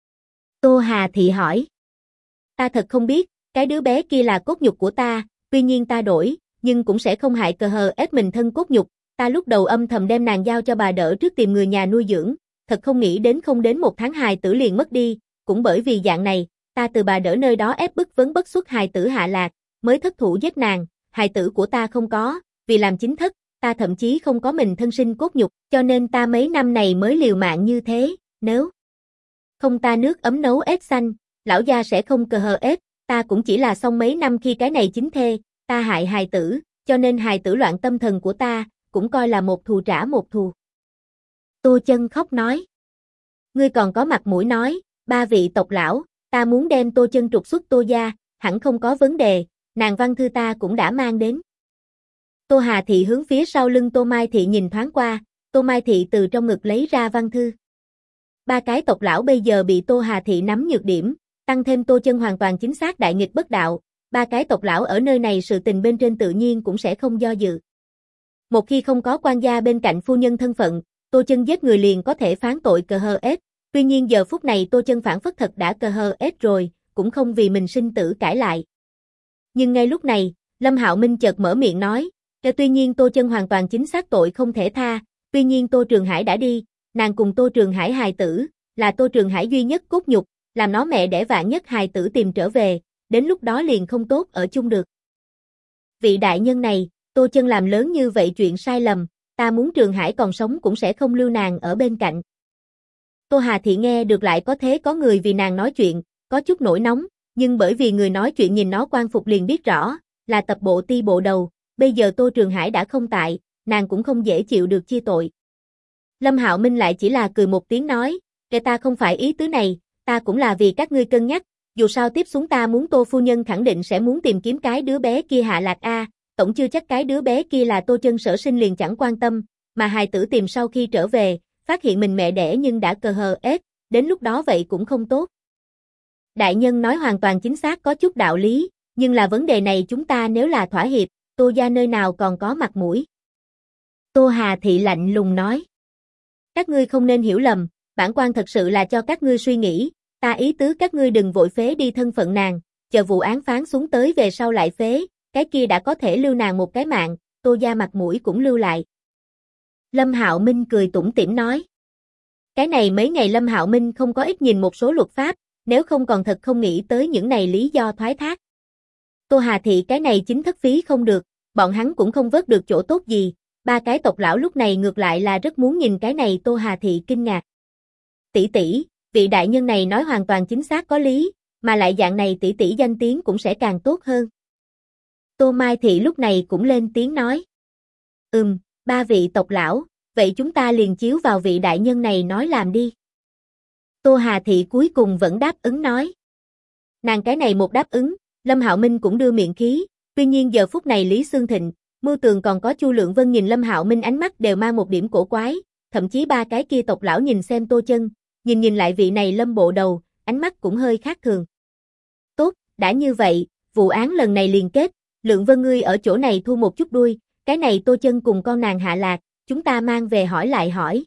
S1: Tô Hà Thị hỏi. Ta thật không biết, cái đứa bé kia là cốt nhục của ta, tuy nhiên ta đổi, nhưng cũng sẽ không hại cờ hờ ép mình thân cốt nhục, ta lúc đầu âm thầm đem nàng giao cho bà đỡ trước tìm người nhà nuôi dưỡng, thật không nghĩ đến không đến 1 tháng hài tử liền mất đi, cũng bởi vì dạng này, ta từ bà đỡ nơi đó ép bức vấn bất xuất hài tử hạ lạc, mới thất thủ giết nàng, hài tử của ta không có, vì làm chính thất, ta thậm chí không có mình thân sinh cốt nhục, cho nên ta mấy năm này mới liều mạng như thế, nếu không ta nước ấm nấu ếch xanh, lão gia sẽ không cờ hờ ếch, ta cũng chỉ là xong mấy năm khi cái này chính thê, ta hại hài tử, cho nên hài tử loạn tâm thần của ta, cũng coi là một thù trả một thù. Tô Chân khóc nói. Ngươi còn có mặt mũi nói, ba vị tộc lão, ta muốn đem Tô Chân trục xuất Tô gia, hẳn không có vấn đề, nàng văn thư ta cũng đã mang đến. Tô Hà Thị hướng phía sau lưng Tô Mai Thị nhìn thoáng qua, Tô Mai Thị từ trong ngực lấy ra văn thư. Ba cái tộc lão bây giờ bị Tô Hà Thị nắm nhược điểm, tăng thêm Tô Chân hoàn toàn chính xác đại nghịch bất đạo, ba cái tộc lão ở nơi này sự tình bên trên tự nhiên cũng sẽ không do dự. Một khi không có quan gia bên cạnh phu nhân thân phận, Tô Chân giết người liền có thể phán tội cờ hờ ết, tuy nhiên giờ phút này Tô Chân phản phất thật đã cờ hờ ết rồi, cũng không vì mình sinh tử cãi lại. Nhưng ngay lúc này, Lâm Hạo Minh chợt mở miệng nói, tuy nhiên Tô Chân hoàn toàn chính xác tội không thể tha, tuy nhiên Tô Trường Hải đã đi, nàng cùng Tô Trường Hải hài tử, là Tô Trường Hải duy nhất cốt nhục, làm nó mẹ đẻ vạn nhất hài tử tìm trở về, đến lúc đó liền không tốt ở chung được. Vị đại nhân này, Tô Chân làm lớn như vậy chuyện sai lầm, ta muốn Trường Hải còn sống cũng sẽ không lưu nàng ở bên cạnh. Tô Hà Thị nghe được lại có thế có người vì nàng nói chuyện, có chút nổi nóng, nhưng bởi vì người nói chuyện nhìn nó quan phục liền biết rõ, là tập bộ ti bộ đầu, bây giờ Tô Trường Hải đã không tại, nàng cũng không dễ chịu được chia tội. Lâm Hạo Minh lại chỉ là cười một tiếng nói, kể ta không phải ý tứ này, ta cũng là vì các ngươi cân nhắc, dù sao tiếp xuống ta muốn Tô phu nhân khẳng định sẽ muốn tìm kiếm cái đứa bé kia hạ lạc a, tổng chưa chắc cái đứa bé kia là Tô Chân sở sinh liền chẳng quan tâm, mà hài tử tìm sau khi trở về, phát hiện mình mẹ đẻ nhưng đã cờ hờ ết, đến lúc đó vậy cũng không tốt. Đại nhân nói hoàn toàn chính xác có chút đạo lý, nhưng là vấn đề này chúng ta nếu là thỏa hiệp, Tô gia nơi nào còn có mặt mũi. Tô Hà Thị lạnh lùng nói. Các ngươi không nên hiểu lầm, bản quan thật sự là cho các ngươi suy nghĩ, ta ý tứ các ngươi đừng vội phế đi thân phận nàng, chờ vụ án phán xuống tới về sau lại phế, cái kia đã có thể lưu nàng một cái mạng, Tô gia mặt mũi cũng lưu lại. Lâm Hạo Minh cười tủm tỉm nói. Cái này mấy ngày Lâm Hạo Minh không có ít nhìn một số luật pháp, nếu không còn thật không nghĩ tới những này lý do thoái thác. Tô Hà Thị cái này chính thất phí không được, bọn hắn cũng không vớt được chỗ tốt gì, ba cái tộc lão lúc này ngược lại là rất muốn nhìn cái này Tô Hà Thị kinh ngạc. Tỷ tỷ, vị đại nhân này nói hoàn toàn chính xác có lý, mà lại dạng này tỷ tỷ danh tiếng cũng sẽ càng tốt hơn. Tô Mai Thị lúc này cũng lên tiếng nói. Ba vị tộc lão, vậy chúng ta liền chiếu vào vị đại nhân này nói làm đi. Tô Hà Thị cuối cùng vẫn đáp ứng nói. Nàng cái này một đáp ứng, Lâm Hạo Minh cũng đưa miệng khí, tuy nhiên giờ phút này Lý Xương Thịnh, Mưu Tường còn có Chu Lượng Vân nhìn Lâm Hạo Minh ánh mắt đều mang một điểm cổ quái, thậm chí ba cái kia tộc lão nhìn xem Tô Chân, nhìn lại vị này Lâm bộ đầu, ánh mắt cũng hơi khác thường. Tốt, đã như vậy, vụ án lần này liền kết, Lượng Vân ngươi ở chỗ này thu một chút đuôi, cái này Tô Chân cùng con nàng hạ lạc, chúng ta mang về hỏi lại hỏi.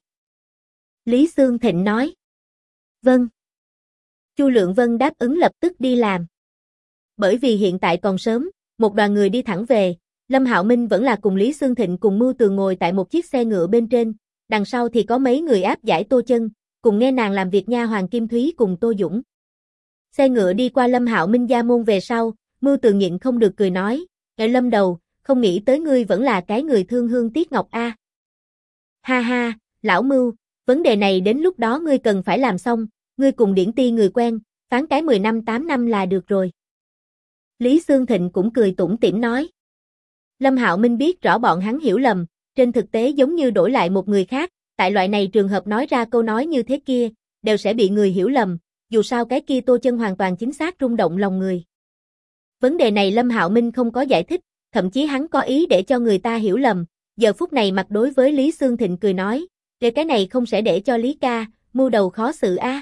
S1: Lý Xương Thịnh nói. Vâng. Chu Lượng Vân đáp ứng lập tức đi làm. Bởi vì hiện tại còn sớm, một đoàn người đi thẳng về, Lâm Hạo Minh vẫn là cùng Lý Xương Thịnh cùng Mưu Tường ngồi tại một chiếc xe ngựa bên trên, đằng sau thì có mấy người áp giải Tô Chân, cùng nghe nàng làm việc nha Hoàng Kim Thúy cùng Tô Dũng. Xe ngựa đi qua Lâm Hạo Minh gia môn về sau, Mưu Tường nhịn không được cười nói, Lâm đầu, không nghĩ tới ngươi vẫn là cái người thương hương tiếc ngọc a. Ha ha, lão Mưu, vấn đề này đến lúc đó ngươi cần phải làm xong, ngươi cùng Điển Ti người quen, phán cái 10 năm 8 năm là được rồi. Lý Xương Thịnh cũng cười tủm tỉm nói. Lâm Hạo Minh biết rõ bọn hắn hiểu lầm, trên thực tế giống như đổi lại một người khác, tại loại này trường hợp nói ra câu nói như thế kia, đều sẽ bị người hiểu lầm, dù sao cái kia Tô Chân hoàn toàn chính xác rung động lòng người. Vấn đề này Lâm Hạo Minh không có giải thích, thậm chí hắn có ý để cho người ta hiểu lầm, giờ phút này mặt đối với Lý Xương Thịnh cười nói, để cái này không sẽ để cho Lý ca, mưu đầu khó xử a.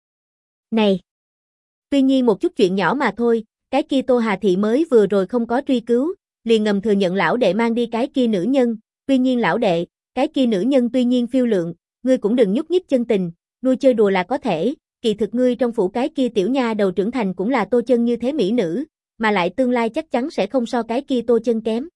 S1: Này! Tuy nhiên một chút chuyện nhỏ mà thôi, cái kia Tô Hà Thị mới vừa rồi không có truy cứu, liền ngầm thừa nhận lão đệ mang đi cái kia nữ nhân, tuy nhiên lão đệ, cái kia nữ nhân tuy nhiên phiêu lượng, ngươi cũng đừng nhúc nhích chân tình, nuôi chơi đùa là có thể, kỳ thực ngươi trong phủ cái kia tiểu nha đầu trưởng thành cũng là Tô Chân như thế mỹ nữ, mà lại tương lai chắc chắn sẽ không so cái kia Tô Chân kém.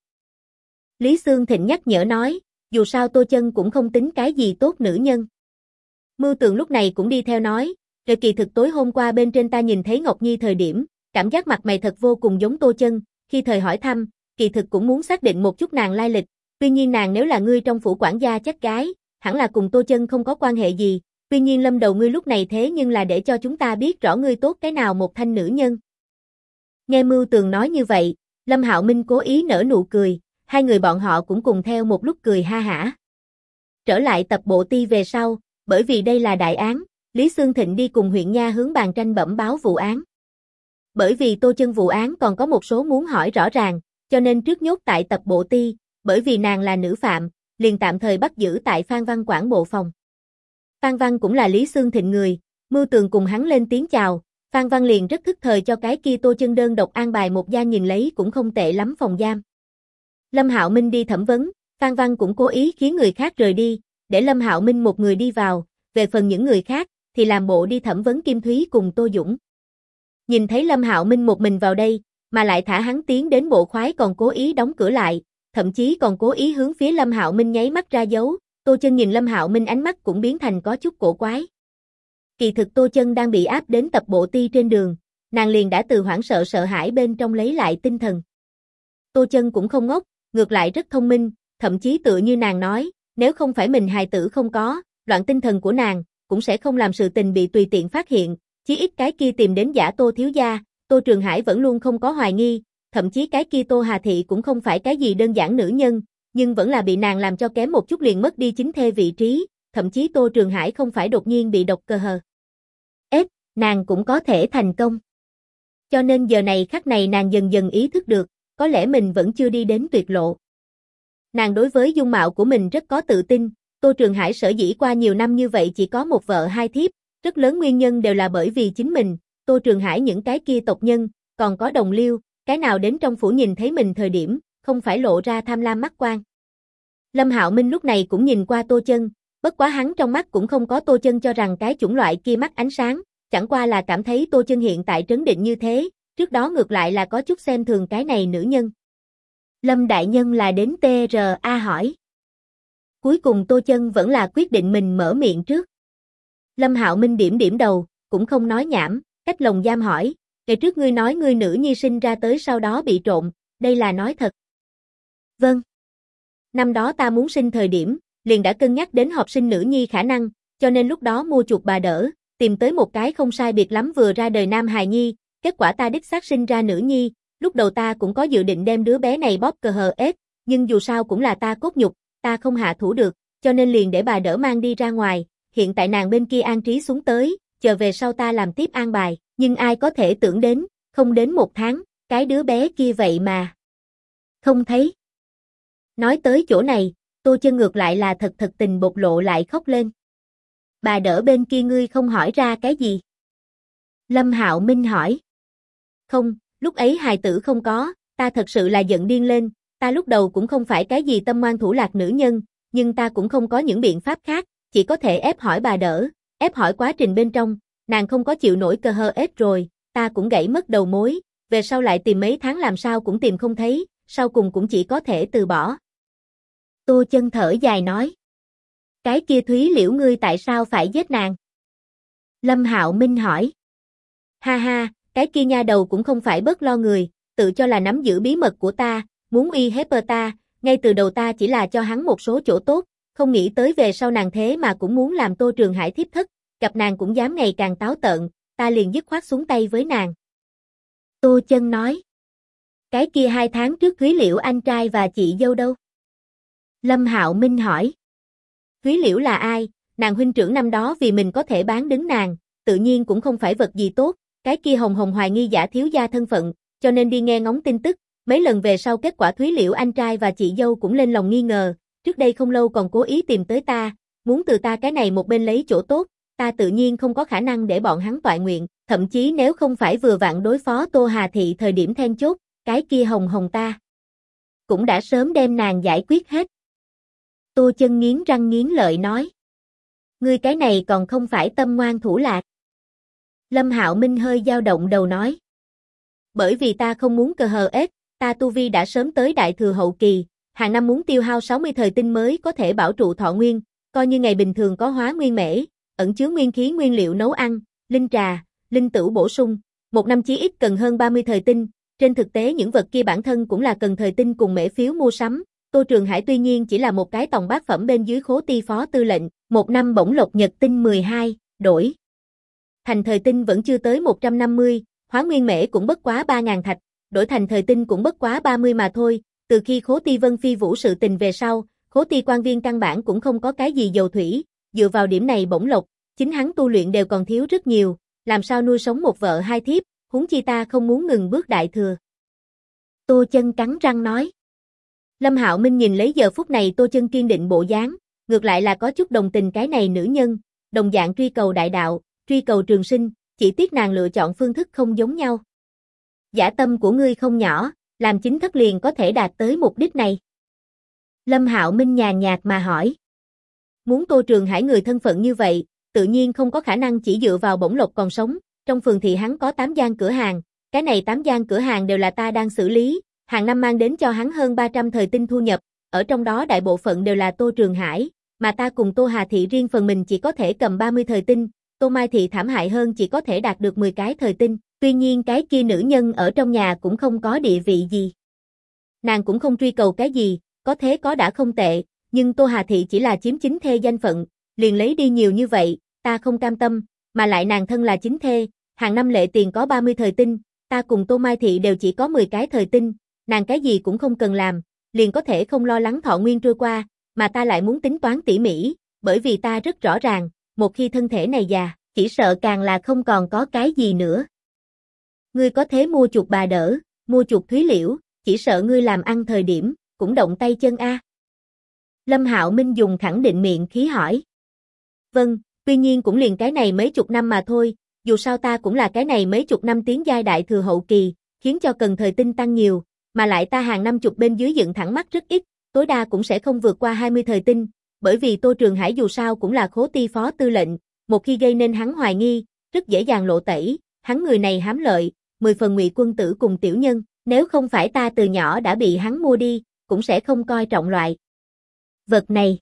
S1: Lý Xương Thịnh nhắc nhở nói, dù sao Tô Chân cũng không tính cái gì tốt nữ nhân. Mưu Tường lúc này cũng đi theo nói, rồi kỳ thực tối hôm qua bên trên ta nhìn thấy Ngọc Nhi thời điểm, cảm giác mặt mày thật vô cùng giống Tô Chân, khi thời hỏi thăm, kỳ thực cũng muốn xác định một chút nàng lai lịch, tuy nhiên nàng nếu là ngươi trong phủ quản gia chắc gái, hẳn là cùng Tô Chân không có quan hệ gì, tuy nhiên Lâm đầu ngươi lúc này thế nhưng là để cho chúng ta biết rõ ngươi tốt cái nào một thanh nữ nhân. Nghe Mưu Tường nói như vậy, Lâm Hạo Minh cố ý nở nụ cười, hai người bọn họ cũng cùng theo một lúc cười ha hả. Trở lại tập bộ ti về sau, bởi vì đây là đại án, Lý Xương Thịnh đi cùng huyện nha hướng bàn tranh bẩm báo vụ án. Bởi vì Tô Chân vụ án còn có một số muốn hỏi rõ ràng, cho nên trước nhốt tại tập bộ ti, bởi vì nàng là nữ phạm, liền tạm thời bắt giữ tại Phan Văn quản bộ phòng. Phan Văn cũng là Lý Xương Thịnh người, Mưu Tường cùng hắn lên tiếng chào, Phan Văn liền rất thức thời cho cái kia Tô Chân đơn độc an bài một gian nhìn lấy cũng không tệ lắm phòng giam. Lâm Hạo Minh đi thẩm vấn, Phan Văn cũng cố ý khiến người khác rời đi, để Lâm Hạo Minh một người đi vào, về phần những người khác thì làm bộ đi thẩm vấn Kim Thúy cùng Tô Dũng. Nhìn thấy Lâm Hạo Minh một mình vào đây, mà lại thả hắn tiến đến bộ khoái còn cố ý đóng cửa lại, thậm chí còn cố ý hướng phía Lâm Hạo Minh nháy mắt ra dấu, Tô Chân nhìn Lâm Hạo Minh ánh mắt cũng biến thành có chút cổ quái. Kỳ thực Tô Chân đang bị áp đến tập bộ ti trên đường, nàng liền đã từ hoảng sợ sợ hãi bên trong lấy lại tinh thần. Tô Chân cũng không ngốc, ngược lại rất thông minh, thậm chí tựa như nàng nói, nếu không phải mình hài tử không có, loạn tinh thần của nàng, cũng sẽ không làm sự tình bị tùy tiện phát hiện, chí ít cái kia tìm đến giả Tô thiếu gia, Tô Trường Hải vẫn luôn không có hoài nghi, thậm chí cái kia Tô Hà Thị cũng không phải cái gì đơn giản nữ nhân, nhưng vẫn là bị nàng làm cho kém một chút liền mất đi chính thê vị trí, thậm chí Tô Trường Hải không phải đột nhiên bị độc cơ hờ. Nàng cũng có thể thành công. Cho nên giờ này khắc này nàng dần dần ý thức được, có lẽ mình vẫn chưa đi đến tuyệt lộ. Nàng đối với dung mạo của mình rất có tự tin, Tô Trường Hải sở dĩ qua nhiều năm như vậy chỉ có một vợ hai thiếp, rất lớn nguyên nhân đều là bởi vì chính mình, Tô Trường Hải những cái kia tộc nhân, còn có đồng liêu, cái nào đến trong phủ nhìn thấy mình thời điểm, không phải lộ ra tham lam mắt quan. Lâm Hạo Minh lúc này cũng nhìn qua Tô Chân, bất quá hắn trong mắt cũng không có Tô Chân cho rằng cái chủng loại kia mắt ánh sáng, chẳng qua là cảm thấy Tô Chân hiện tại trấn định như thế, trước đó ngược lại là có chút xem thường cái này nữ nhân. Lâm đại nhân là đến TRA hỏi. Cuối cùng Tô Chân vẫn là quyết định mình mở miệng trước. Lâm Hạo Minh điểm điểm đầu, cũng không nói nhảm, cách lồng giam hỏi, Kể trước ngươi nói ngươi nữ nhi sinh ra tới sau đó bị trộn, đây là nói thật. Vâng. Năm đó ta muốn sinh thời điểm, liền đã cân nhắc đến học sinh nữ nhi khả năng, cho nên lúc đó mua chuộc bà đỡ, tìm tới một cái không sai biệt lắm vừa ra đời nam hài nhi, kết quả ta đích xác sinh ra nữ nhi, lúc đầu ta cũng có dự định đem đứa bé này bóp cờ hờ ết, nhưng dù sao cũng là ta cốt nhục, ta không hạ thủ được, cho nên liền để bà đỡ mang đi ra ngoài, hiện tại nàng bên kia an trí xuống tới, chờ về sau ta làm tiếp an bài, nhưng ai có thể tưởng đến, không đến 1 tháng, cái đứa bé kia vậy mà không thấy. Nói tới chỗ này, Tô Chân ngược lại là thật tình bộc lộ lại khóc lên. Bà đỡ bên kia ngươi không hỏi ra cái gì? Lâm Hạo Minh hỏi. Không, lúc ấy hài tử không có, ta thật sự là giận điên lên, ta lúc đầu cũng không phải cái gì tâm ngoan thủ lạc nữ nhân, nhưng ta cũng không có những biện pháp khác, chỉ có thể ép hỏi bà đỡ, ép hỏi quá trình bên trong, nàng không có chịu nổi cơ hơ ết rồi, ta cũng gãy mất đầu mối, về sau lại tìm mấy tháng làm sao cũng tìm không thấy, sau cùng cũng chỉ có thể từ bỏ. Tô Chân thở dài nói. Cái kia Thúy Liễu ngươi tại sao phải giết nàng? Lâm Hạo Minh hỏi. Ha ha, cái kia nha đầu cũng không phải bớt lo người, tự cho là nắm giữ bí mật của ta, muốn uy hiếp ta, ngay từ đầu ta chỉ là cho hắn một số chỗ tốt, không nghĩ tới về sau nàng thế mà cũng muốn làm Tô Trường Hải thiếp thất, gặp nàng cũng dám ngày càng táo tợn, ta liền dứt khoát xuống tay với nàng. Tô Chân nói. Cái kia 2 tháng trước Thúy Liễu anh trai và chị dâu đâu? Lâm Hạo Minh hỏi. Thúy Liễu là ai? Nàng huynh trưởng năm đó vì mình có thể bán đứng nàng, tự nhiên cũng không phải vật gì tốt, cái kia Hồng Hồng hoài nghi giả thiếu gia thân phận, cho nên đi nghe ngóng tin tức, mấy lần về sau kết quả Thúy Liễu anh trai và chị dâu cũng lên lòng nghi ngờ, trước đây không lâu còn cố ý tìm tới ta, muốn từ ta cái này một bên lấy chỗ tốt, ta tự nhiên không có khả năng để bọn hắn toại nguyện, thậm chí nếu không phải vừa vặn đối phó Tô Hà Thị thời điểm then chốt, cái kia Hồng Hồng ta cũng đã sớm đem nàng giải quyết hết. Tô Chân nghiến răng nghiến lợi nói. Ngươi cái này còn không phải tâm ngoan thủ lạc. Lâm Hạo Minh hơi dao động đầu nói. Bởi vì ta không muốn cờ hờ ết, ta tu vi đã sớm tới đại thừa hậu kỳ, hàng năm muốn tiêu hao 60 thời tinh mới có thể bảo trụ thọ nguyên, coi như ngày bình thường có hóa nguyên mễ, ẩn chứa nguyên khí nguyên liệu nấu ăn, linh trà, linh tửu bổ sung, một năm chí ít cần hơn 30 thời tinh, trên thực tế những vật kia bản thân cũng là cần thời tinh cùng mễ phiếu mua sắm. Tô Trường Hải tuy nhiên chỉ là một cái tòng bát phẩm bên dưới khố ti phó tư lệnh, một năm bổng lộc nhật tinh 12, đổi thành thời tinh vẫn chưa tới 150, hóa nguyên mễ cũng bất quá 3.000 thạch, đổi thành thời tinh cũng bất quá 30 mà thôi, từ khi khố ti Vân Phi Vũ sự tình về sau, khố ti quan viên căn bản cũng không có cái gì dầu thủy, dựa vào điểm này bổng lộc, chính hắn tu luyện đều còn thiếu rất nhiều, làm sao nuôi sống một vợ hai thiếp, huống chi ta không muốn ngừng bước đại thừa. Tô Chân cắn răng nói. Lâm Hạo Minh nhìn lấy giờ phút này Tô Chân kiên định bộ dáng, ngược lại là có chút đồng tình cái này nữ nhân, đồng dạng truy cầu đại đạo, truy cầu trường sinh, chỉ tiếc nàng lựa chọn phương thức không giống nhau. Dã tâm của ngươi không nhỏ, làm chính thất liền có thể đạt tới mục đích này. Lâm Hạo Minh nhàn nhạt mà hỏi. Muốn Tô Trường Hải người thân phận như vậy, tự nhiên không có khả năng chỉ dựa vào bổng lộc còn sống, trong phường thị hắn có 8 gian cửa hàng, cái này 8 gian cửa hàng đều là ta đang xử lý, hàng năm mang đến cho hắn hơn 300 thời tinh thu nhập, ở trong đó đại bộ phận đều là Tô Trường Hải, mà ta cùng Tô Hà Thị riêng phần mình chỉ có thể cầm 30 thời tinh, Tô Mai Thị thảm hại hơn chỉ có thể đạt được 10 cái thời tinh, tuy nhiên cái kia nữ nhân ở trong nhà cũng không có địa vị gì. Nàng cũng không truy cầu cái gì, có thế có đã không tệ, nhưng Tô Hà Thị chỉ là chiếm chính thê danh phận, liền lấy đi nhiều như vậy, ta không cam tâm, mà lại nàng thân là chính thê, hàng năm lệ tiền có 30 thời tinh, ta cùng Tô Mai Thị đều chỉ có 10 cái thời tinh, nàng cái gì cũng không cần làm, liền có thể không lo lắng thọ nguyên trôi qua, mà ta lại muốn tính toán tỉ mỉ, bởi vì ta rất rõ ràng, một khi thân thể này già, chỉ sợ càng là không còn có cái gì nữa. Ngươi có thế mua chuộc bà đỡ, mua chuộc Thúy Liễu, chỉ sợ ngươi làm ăn thời điểm, cũng động tay chân a. Lâm Hạo Minh dùng khẳng định miệng khí hỏi. Vâng, tuy nhiên cũng liền cái này mấy chục năm mà thôi, dù sao ta cũng là cái này mấy chục năm tiến giai đại thừa hậu kỳ, khiến cho cần thời tinh tăng nhiều, mà lại ta hàng năm chục bên dưới dựng thẳng mắt rất ít, tối đa cũng sẽ không vượt qua 20 thời tinh, bởi vì Tô Trường Hải dù sao cũng là khố ti phó tư lệnh, một khi gây nên hắn hoài nghi, rất dễ dàng lộ tẩy, hắn người này hám lợi, 10 phần ngụy quân tử cùng tiểu nhân, nếu không phải ta từ nhỏ đã bị hắn mua đi, cũng sẽ không coi trọng loại vật này.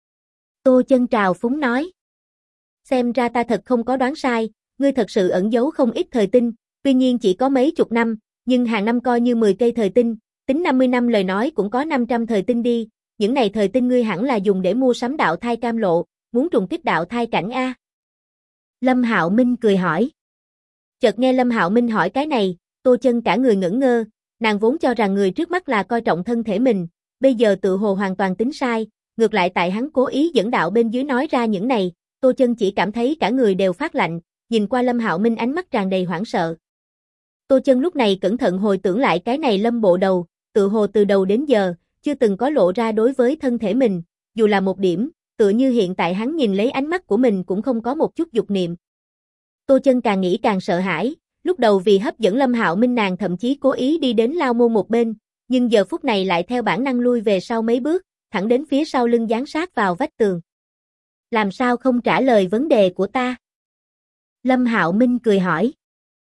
S1: Tô Chân trào phúng nói. Xem ra ta thật không có đoán sai, ngươi thật sự ẩn giấu không ít thời tinh, tuy nhiên chỉ có mấy chục năm, nhưng hàng năm coi như 10 cây thời tinh, tính 50 năm lời nói cũng có 500 thời tinh đi, những này thời tinh ngươi hẳn là dùng để mua sắm đạo thai cam lộ, muốn trùng kích đạo thai cảnh a. Lâm Hạo Minh cười hỏi. Chợt nghe Lâm Hạo Minh hỏi cái này, Tô Chân cả người ngẩn ngơ, nàng vốn cho rằng người trước mắt là coi trọng thân thể mình, bây giờ tự hồ hoàn toàn tính sai, ngược lại tại hắn cố ý dẫn đạo bên dưới nói ra những này, Tô Chân chỉ cảm thấy cả người đều phát lạnh, nhìn qua Lâm Hạo Minh ánh mắt tràn đầy hoảng sợ. Tô Chân lúc này cẩn thận hồi tưởng lại cái này Lâm bộ đầu, tự hồ từ đầu đến giờ, chưa từng có lộ ra đối với thân thể mình, dù là một điểm, tựa như hiện tại hắn nhìn lấy ánh mắt của mình cũng không có một chút dục niệm. Tô Chân càng nghĩ càng sợ hãi, lúc đầu vì hấp dẫn Lâm Hạo Minh nàng thậm chí cố ý đi đến lao môn một bên, nhưng giờ phút này lại theo bản năng lui về sau mấy bước, thẳng đến phía sau lưng dán sát vào vách tường. Làm sao không trả lời vấn đề của ta? Lâm Hạo Minh cười hỏi.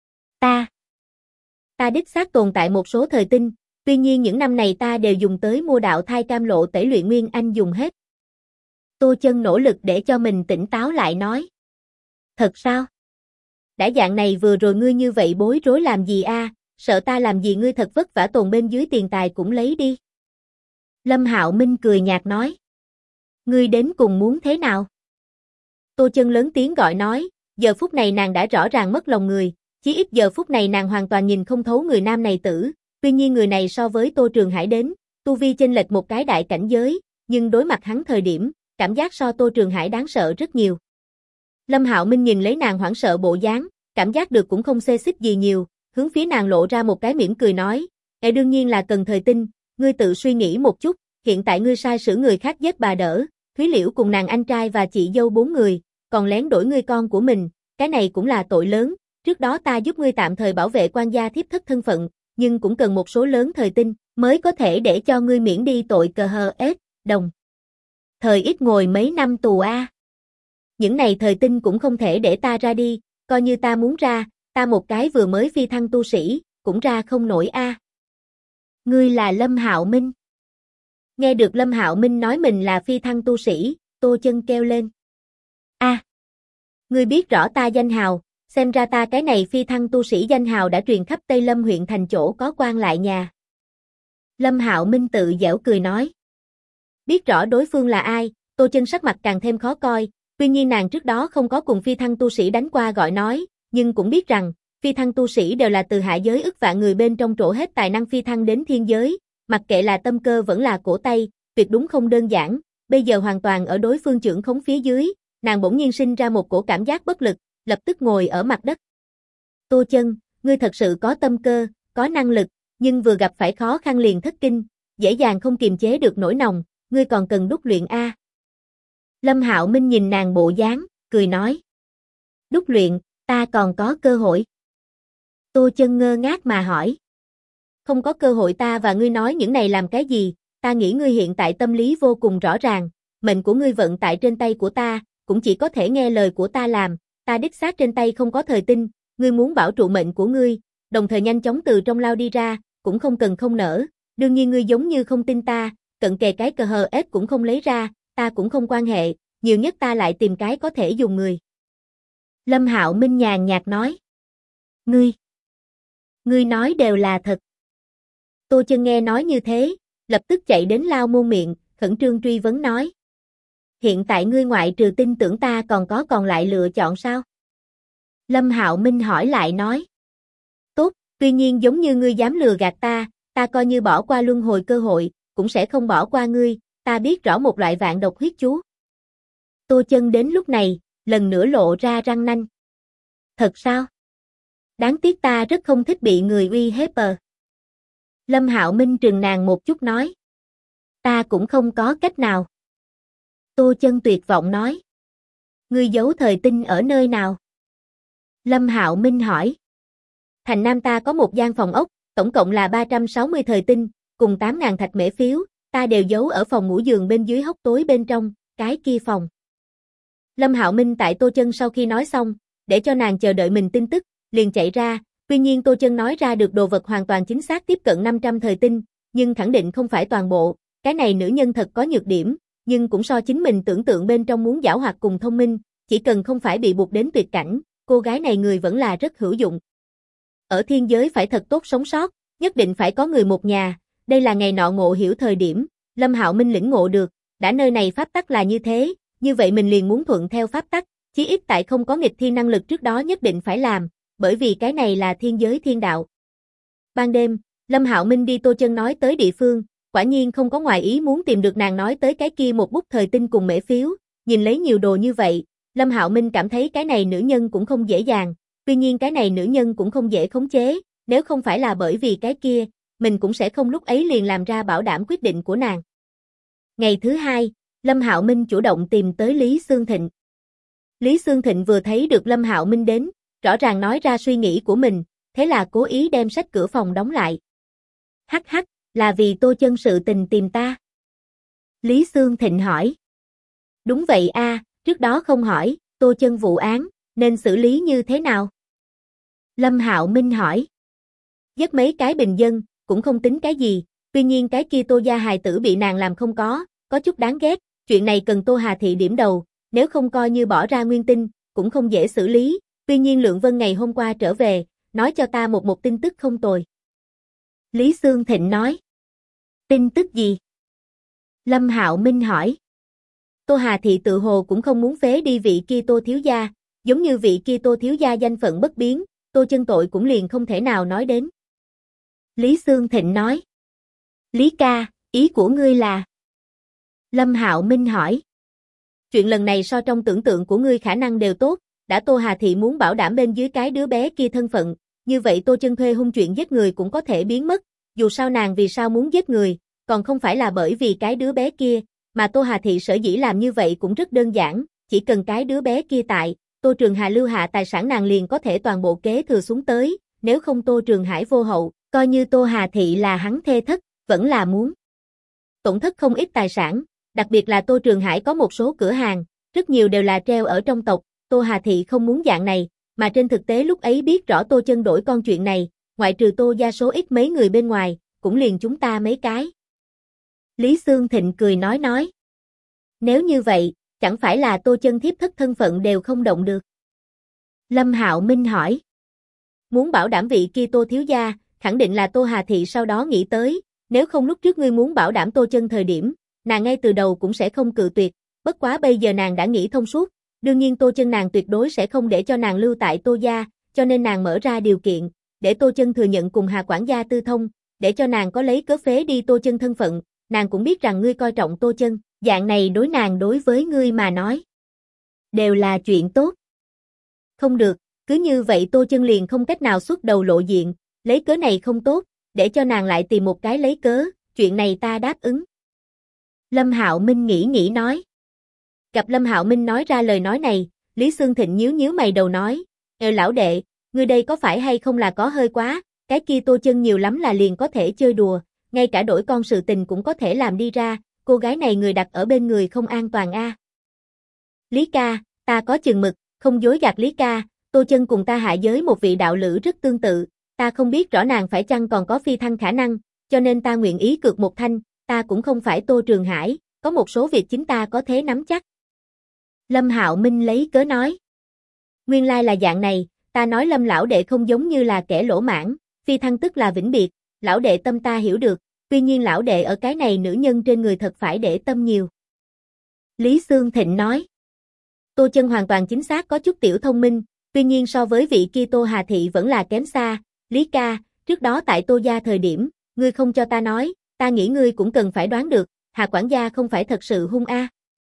S1: Ta đích xác tồn tại một số thời tinh, tuy nhiên những năm này ta đều dùng tới mua đạo thai cam lộ tẩy luyện nguyên anh dùng hết. Tô Chân nỗ lực để cho mình tỉnh táo lại nói. Thật sao? Đã dạng này vừa rồi ngươi như vậy bối rối làm gì a? Sợ ta làm gì ngươi thật vất vả tồn bên dưới tiền tài cũng lấy đi. Lâm Hạo Minh cười nhạt nói. Ngươi đến cùng muốn thế nào? Tô Chân lớn tiếng gọi nói, giờ phút này nàng đã rõ ràng mất lòng người, chí ít giờ phút này nàng hoàn toàn nhìn không thấu người nam này tử, tuy nhiên người này so với Tô Trường Hải đến, tu vi chênh lệch một cái đại cảnh giới, nhưng đối mặt hắn thời điểm, cảm giác so Tô Trường Hải đáng sợ rất nhiều. Lâm Hạo Minh nhìn lấy nàng hoảng sợ bộ dáng, cảm giác được cũng không xê xích gì nhiều, hướng phía nàng lộ ra một cái mỉm cười nói, đương nhiên là cần thời tinh, ngươi tự suy nghĩ một chút, hiện tại ngươi sai sử người khác giết bà đỡ, Thúy Liễu cùng nàng anh trai và chị dâu 4 người, còn lén đổi ngươi con của mình, cái này cũng là tội lớn, trước đó ta giúp ngươi tạm thời bảo vệ quan gia thiếp thất thân phận, nhưng cũng cần một số lớn thời tinh, mới có thể để cho ngươi miễn đi tội cờ hờ ết, đồng. Thời ít ngồi mấy năm tù a. Những này thời tinh cũng không thể để ta ra đi, coi như ta muốn ra, ta một cái vừa mới phi thăng tu sĩ, cũng ra không nổi a. Ngươi là Lâm Hạo Minh. Nghe được Lâm Hạo Minh nói mình là phi thăng tu sĩ, Tô Chân kêu lên. Ngươi biết rõ ta danh hào, xem ra ta cái này phi thăng tu sĩ danh hào đã truyền khắp Tây Lâm huyện thành chỗ có quan lại nhà. Lâm Hạo Minh tự giễu cười nói. Biết rõ đối phương là ai, Tô Chân sắc mặt càng thêm khó coi, tuy nhiên nàng trước đó không có cùng phi thăng tu sĩ đánh qua gọi nói, nhưng cũng biết rằng, phi thăng tu sĩ đều là từ hạ giới ức vạn người bên trong trổ hết tài năng phi thăng đến thiên giới, mặc kệ là tâm cơ vẫn là cổ tay, tuyệt đúng không đơn giản, bây giờ hoàn toàn ở đối phương chưởng khống phía dưới, nàng bỗng nhiên sinh ra một cổ cảm giác bất lực, lập tức ngồi ở mặt đất. Tô Chân, ngươi thật sự có tâm cơ, có năng lực, nhưng vừa gặp phải khó khăn liền thất kinh, dễ dàng không kiềm chế được nỗi lòng, ngươi còn cần đúc luyện a. Lâm Hạo Minh nhìn nàng bộ dáng, cười nói. Đúc luyện, ta còn có cơ hội. Tô Chân ngơ ngác mà hỏi. Không có cơ hội ta và ngươi nói những này làm cái gì, ta nghĩ ngươi hiện tại tâm lý vô cùng rõ ràng, mệnh của ngươi vận tại trên tay của ta, cũng chỉ có thể nghe lời của ta làm, ta đích xác trên tay không có thời tinh, ngươi muốn bảo trụ mệnh của ngươi, đồng thời nhanh chóng từ trong lao đi ra, cũng không cần không nỡ, đương nhiên ngươi giống như không tin ta, cận kề cái cờ hờ ết cũng không lấy ra, ta cũng không quan hệ, nhiều nhất ta lại tìm cái có thể dùng người. Lâm Hạo Minh nhàn nhạt nói. Ngươi nói đều là thật. Tô Chân nghe nói như thế, lập tức chạy đến lao môn miệng, khẩn trương truy vấn nói. Hiện tại ngươi ngoại trừ tin tưởng ta còn lại lựa chọn sao? Lâm Hạo Minh hỏi lại nói. Tốt, tuy nhiên giống như ngươi dám lừa gạt ta coi như bỏ qua luân hồi cơ hội, cũng sẽ không bỏ qua ngươi, ta biết rõ một loại vạn độc huyết chú. Tô Chân đến lúc này, lần nữa lộ ra răng nanh. Thật sao? Đáng tiếc ta rất không thích bị người uy hiếp. Lâm Hạo Minh trừng nàng một chút nói. Ta cũng không có cách nào. Tô Chân tuyệt vọng nói. Ngươi giấu thời tinh ở nơi nào? Lâm Hạo Minh hỏi. Thành Nam ta có một gian phòng ốc, tổng cộng là 360 thời tinh, cùng 8.000 thạch mễ phiếu, ta đều giấu ở phòng ngủ giường bên dưới hốc tối bên trong, cái kia phòng. Lâm Hạo Minh tại Tô Chân sau khi nói xong, để cho nàng chờ đợi mình tin tức, liền chạy ra, tuy nhiên Tô Chân nói ra được đồ vật hoàn toàn chính xác tiếp cận 500 thời tinh, nhưng khẳng định không phải toàn bộ, cái này nữ nhân thật có nhược điểm, nhưng cũng so chính mình tưởng tượng bên trong muốn giảo hoạt cùng thông minh, chỉ cần không phải bị buộc đến tuyệt cảnh, cô gái này người vẫn là rất hữu dụng. ở thiên giới phải thật tốt sống sót, nhất định phải có người một nhà, đây là ngày nọ ngộ hiểu thời điểm, Lâm Hạo Minh lĩnh ngộ được, đã nơi này pháp tắc là như thế, như vậy mình liền muốn thuận theo pháp tắc, chí ít tại không có nghịch thiên năng lực trước đó nhất định phải làm, bởi vì cái này là thiên giới thiên đạo. Ban đêm, Lâm Hạo Minh đi Tô Chân nói tới địa phương, quả nhiên không có ngoài ý muốn tìm được nàng nói tới cái kia một bút thời tinh cùng mễ phiếu, nhìn lấy nhiều đồ như vậy, Lâm Hạo Minh cảm thấy cái này nữ nhân cũng không dễ dàng, tuy nhiên cái này nữ nhân cũng không dễ khống chế, nếu không phải là bởi vì cái kia, mình cũng sẽ không lúc ấy liền làm ra bảo đảm quyết định của nàng. Ngày thứ hai, Lâm Hạo Minh chủ động tìm tới Lý Xương Thịnh. Lý Xương Thịnh vừa thấy được Lâm Hạo Minh đến, rõ ràng nói ra suy nghĩ của mình, thế là cố ý đem sách cửa phòng đóng lại. Hắc hắc, là vì Tô Chân sự tình tìm ta. Lý Xương Thịnh hỏi. Đúng vậy a, trước đó không hỏi, Tô Chân vụ án, nên xử lý như thế nào? Lâm Hạo Minh hỏi. Giết mấy cái bình dân, cũng không tính cái gì, tuy nhiên cái kia Tô gia hài tử bị nàng làm không có chút đáng ghét, chuyện này cần Tô Hà Thị điểm đầu, nếu không coi như bỏ ra nguyên tinh, cũng không dễ xử lý, tuy nhiên Lượng Vân ngày hôm qua trở về, nói cho ta một tin tức không tồi. Lý Xương Thịnh nói. Tin tức gì? Lâm Hạo Minh hỏi. Tô Hà Thị tự hồ cũng không muốn phế đi vị kia Tô thiếu gia, giống như vị kia Tô thiếu gia danh phận bất biến, Tô Chân tội cũng liền không thể nào nói đến. Lý Xương Thịnh nói. Lý ca, ý của ngươi là? Lâm Hạo Minh hỏi. Chuyện lần này so trong tưởng tượng của ngươi khả năng đều tốt, đã Tô Hà Thị muốn bảo đảm bên dưới cái đứa bé kia thân phận, như vậy Tô Chân thuê hung chuyện giết người cũng có thể biến mất, dù sao nàng vì sao muốn giết người, còn không phải là bởi vì cái đứa bé kia, mà Tô Hà Thị sở dĩ làm như vậy cũng rất đơn giản, chỉ cần cái đứa bé kia tại, Tô Trường Hà lưu hạ tài sản nàng liền có thể toàn bộ kế thừa xuống tới, nếu không Tô Trường Hải vô hậu, coi như Tô Hà Thị là hắn thê thất, vẫn là muốn tổn thất không ít tài sản, đặc biệt là Tô Trường Hải có một số cửa hàng, rất nhiều đều là treo ở trong tộc, Tô Hà Thị không muốn dạng này, mà trên thực tế lúc ấy biết rõ Tô Chân đổi con chuyện này, ngoại trừ Tô gia số ít mấy người bên ngoài, cũng liền chúng ta mấy cái. Lý Xương Thịnh cười nói. Nếu như vậy, chẳng phải là Tô Chân thiếp thất thân phận đều không động được. Lâm Hạo Minh hỏi. Muốn bảo đảm vị kia Tô thiếu gia, khẳng định là Tô Hà Thị sau đó nghĩ tới, nếu không lúc trước ngươi muốn bảo đảm Tô Chân thời điểm, nàng ngay từ đầu cũng sẽ không cự tuyệt, bất quá bây giờ nàng đã nghĩ thông suốt, đương nhiên Tô Chân nàng tuyệt đối sẽ không để cho nàng lưu tại Tô gia, cho nên nàng mở ra điều kiện, để Tô Chân thừa nhận cùng Hà quản gia tư thông, để cho nàng có lấy cớ phế đi Tô Chân thân phận, nàng cũng biết rằng ngươi coi trọng Tô Chân, dạng này đối nàng đối với ngươi mà nói, đều là chuyện tốt. Không được, cứ như vậy Tô Chân liền không cách nào xuất đầu lộ diện, lấy cớ này không tốt, để cho nàng lại tìm một cái lấy cớ, chuyện này ta đáp ứng. Lâm Hạo Minh nghĩ nói. Gặp Lâm Hạo Minh nói ra lời nói này, Lý Xương Thịnh nhíu mày đầu nói, lão đệ, ngươi đây có phải hay không là có hơi quá, cái kia Tô Chân nhiều lắm là liền có thể chơi đùa, ngay cả đổi con sự tình cũng có thể làm đi ra, cô gái này người đặt ở bên người không an toàn a. Lý ca, ta có chừng mực, không dối gạt Lý ca, Tô Chân cùng ta hạ giới một vị đạo lữ rất tương tự, ta không biết rõ nàng phải chăng còn có phi thăng khả năng, cho nên ta nguyện ý cược một thanh, ta cũng không phải Tô Trường Hải, có một số việc chính ta có thế nắm chắc. Lâm Hạo Minh lấy cớ nói. Nguyên lai là dạng này, ta nói Lâm lão đệ không giống như là kẻ lỗ mãn, phi thăng tức là vĩnh biệt, lão đệ tâm ta hiểu được, tuy nhiên lão đệ ở cái này nữ nhân trên người thật phải để tâm nhiều. Lý Xương Thịnh nói. Tô Chân hoàn toàn chính xác có chút tiểu thông minh, tuy nhiên so với vị kia Tô Hà Thị vẫn là kém xa, Lý ca, trước đó tại Tô gia thời điểm, ngươi không cho ta nói, ta nghĩ ngươi cũng cần phải đoán được, Hà quản gia không phải thật sự hung a.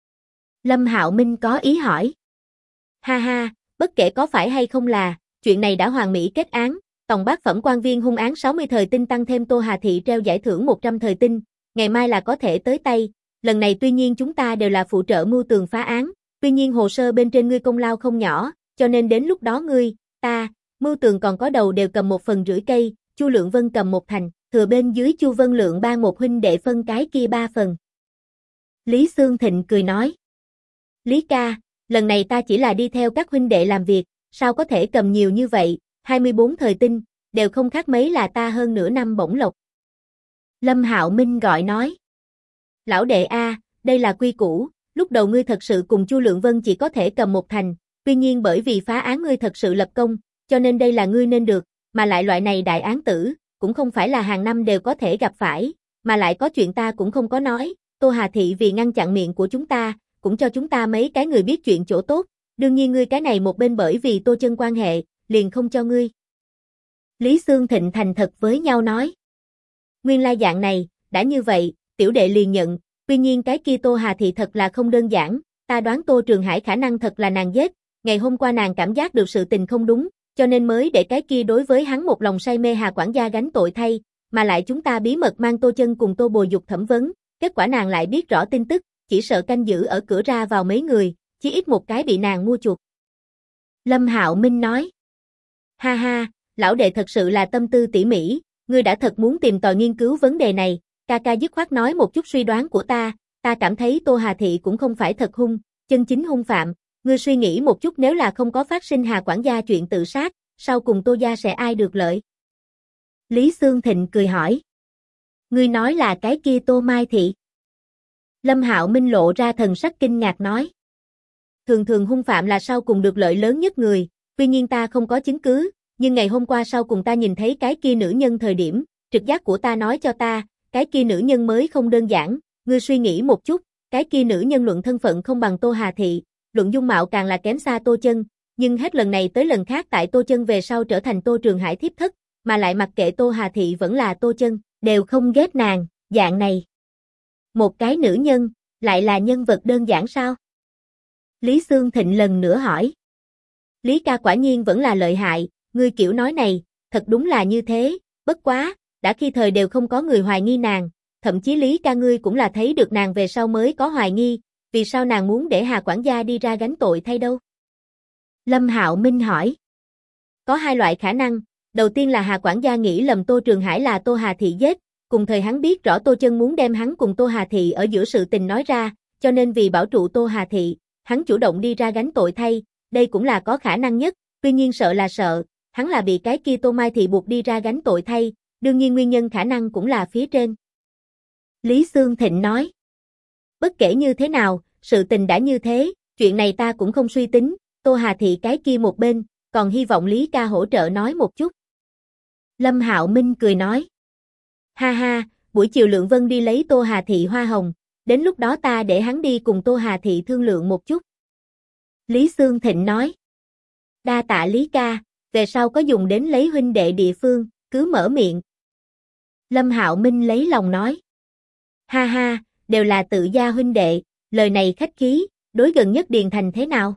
S1: Lâm Hạo Minh có ý hỏi. Ha ha, bất kể có phải hay không là, chuyện này đã hoàn mỹ kết án, tổng bát phẩm quan viên hung án 60 thời tinh tăng thêm Tô Hà Thị treo giải thưởng 100 thời tinh, ngày mai là có thể tới tay, lần này tuy nhiên chúng ta đều là phụ trợ mưu tường phá án, tuy nhiên hồ sơ bên trên ngươi công lao không nhỏ, cho nên đến lúc đó ngươi, ta, mưu tường còn có đầu đều cầm 1,5 cây, Chu Lượng Vân cầm 1 thành, thừa bên dưới Chu Vân Lượng ban một huynh đệ phân cái kia 3 phần. Lý Xương Thịnh cười nói. Lý ca, lần này ta chỉ là đi theo các huynh đệ làm việc, sao có thể cầm nhiều như vậy, 24 thời tinh, đều không khác mấy là ta hơn nửa năm bổng lộc. Lâm Hạo Minh gọi nói. Lão đệ a, đây là quy củ, lúc đầu ngươi thật sự cùng Chu Lượng Vân chỉ có thể cầm 1 thành, tuy nhiên bởi vì phá án ngươi thật sự lập công, cho nên đây là ngươi nên được, mà lại loại này đại án tử, cũng không phải là hàng năm đều có thể gặp phải, mà lại có chuyện ta cũng không có nói, Tô Hà Thị vì ngăn chặn miệng của chúng ta, cũng cho chúng ta mấy cái người biết chuyện chỗ tốt, đương nhiên ngươi cái này một bên bởi vì Tô Chân quan hệ, liền không cho ngươi. Lý Xương Thịnh thành thật với nhau nói. Nguyên lai dạng này, đã như vậy, tiểu đệ liền nhận, tuy nhiên cái kia Tô Hà Thị thật là không đơn giản, ta đoán Tô Trường Hải khả năng thật là nàng giết, ngày hôm qua nàng cảm giác được sự tình không đúng, cho nên mới để cái kia đối với hắn một lòng say mê Hà quản gia gánh tội thay, mà lại chúng ta bí mật mang Tô Chân cùng Tô Bồi Dục thẩm vấn, kết quả nàng lại biết rõ tin tức, chỉ sợ canh giữ ở cửa ra vào mấy người, chỉ ít một cái bị nàng mua chuộc. Lâm Hạo Minh nói. Ha ha, lão đệ thật sự là tâm tư tỉ mỉ, ngươi đã thật muốn tìm tòi nghiên cứu vấn đề này, ca ca dứt khoát nói một chút suy đoán của ta cảm thấy Tô Hà Thị cũng không phải thật hung, chân chính hung phạm, ngươi suy nghĩ một chút nếu là không có phát sinh Hà quản gia chuyện tự sát, sau cùng Tô gia sẽ ai được lợi? Lý Xương Thịnh cười hỏi. Ngươi nói là cái kia Tô Mai Thị. Lâm Hạo Minh lộ ra thần sắc kinh ngạc nói. Thường thường hung phạm là sau cùng được lợi lớn nhất người, tuy nhiên ta không có chứng cứ, nhưng ngày hôm qua sau cùng ta nhìn thấy cái kia nữ nhân thời điểm, trực giác của ta nói cho ta, cái kia nữ nhân mới không đơn giản, ngươi suy nghĩ một chút, cái kia nữ nhân luận thân phận không bằng Tô Hà Thị, luận dung mạo càng là kém xa Tô Chân, nhưng hết lần này tới lần khác tại Tô Chân về sau trở thành Tô Trường Hải thiếp thất, mà lại mặc kệ Tô Hà Thị vẫn là Tô Chân, đều không ghét nàng, dạng này. Một cái nữ nhân, lại là nhân vật đơn giản sao? Lý Xương Thịnh lần nữa hỏi. Lý ca quả nhiên vẫn là lợi hại, ngươi kiểu nói này, thật đúng là như thế, bất quá, đã khi thời đều không có người hoài nghi nàng, thậm chí Lý ca ngươi cũng là thấy được nàng về sau mới có hoài nghi, vì sao nàng muốn để Hà quản gia đi ra gánh tội thay đâu? Lâm Hạo Minh hỏi. Có hai loại khả năng, đầu tiên là Hà quản gia nghĩ lầm Tô Trường Hải là Tô Hà Thị giết, cùng thời hắn biết rõ Tô Chân muốn đem hắn cùng Tô Hà Thị ở giữa sự tình nói ra, cho nên vì bảo trụ Tô Hà Thị, hắn chủ động đi ra gánh tội thay, đây cũng là có khả năng nhất, tuy nhiên sợ là sợ, hắn là bị cái kia Tô Mai Thị buộc đi ra gánh tội thay, đương nhiên nguyên nhân khả năng cũng là phía trên. Lý Xương Thịnh nói. Bất kể như thế nào, sự tình đã như thế, chuyện này ta cũng không suy tính, Tô Hà Thị cái kia một bên, còn hy vọng Lý ca hỗ trợ nói một chút. Lâm Hạo Minh cười nói. Ha ha, buổi chiều Lượng Vân đi lấy Tô Hà Thị hoa hồng, đến lúc đó ta để hắn đi cùng Tô Hà Thị thương lượng một chút. Lý Xương Thịnh nói. Đa tạ Lý ca, về sau có dùng đến lấy huynh đệ địa phương, cứ mở miệng. Lâm Hạo Minh lấy lòng nói. Ha ha, đều là tự gia huynh đệ, lời này khách khí, đối gần nhất Điền Thành thế nào?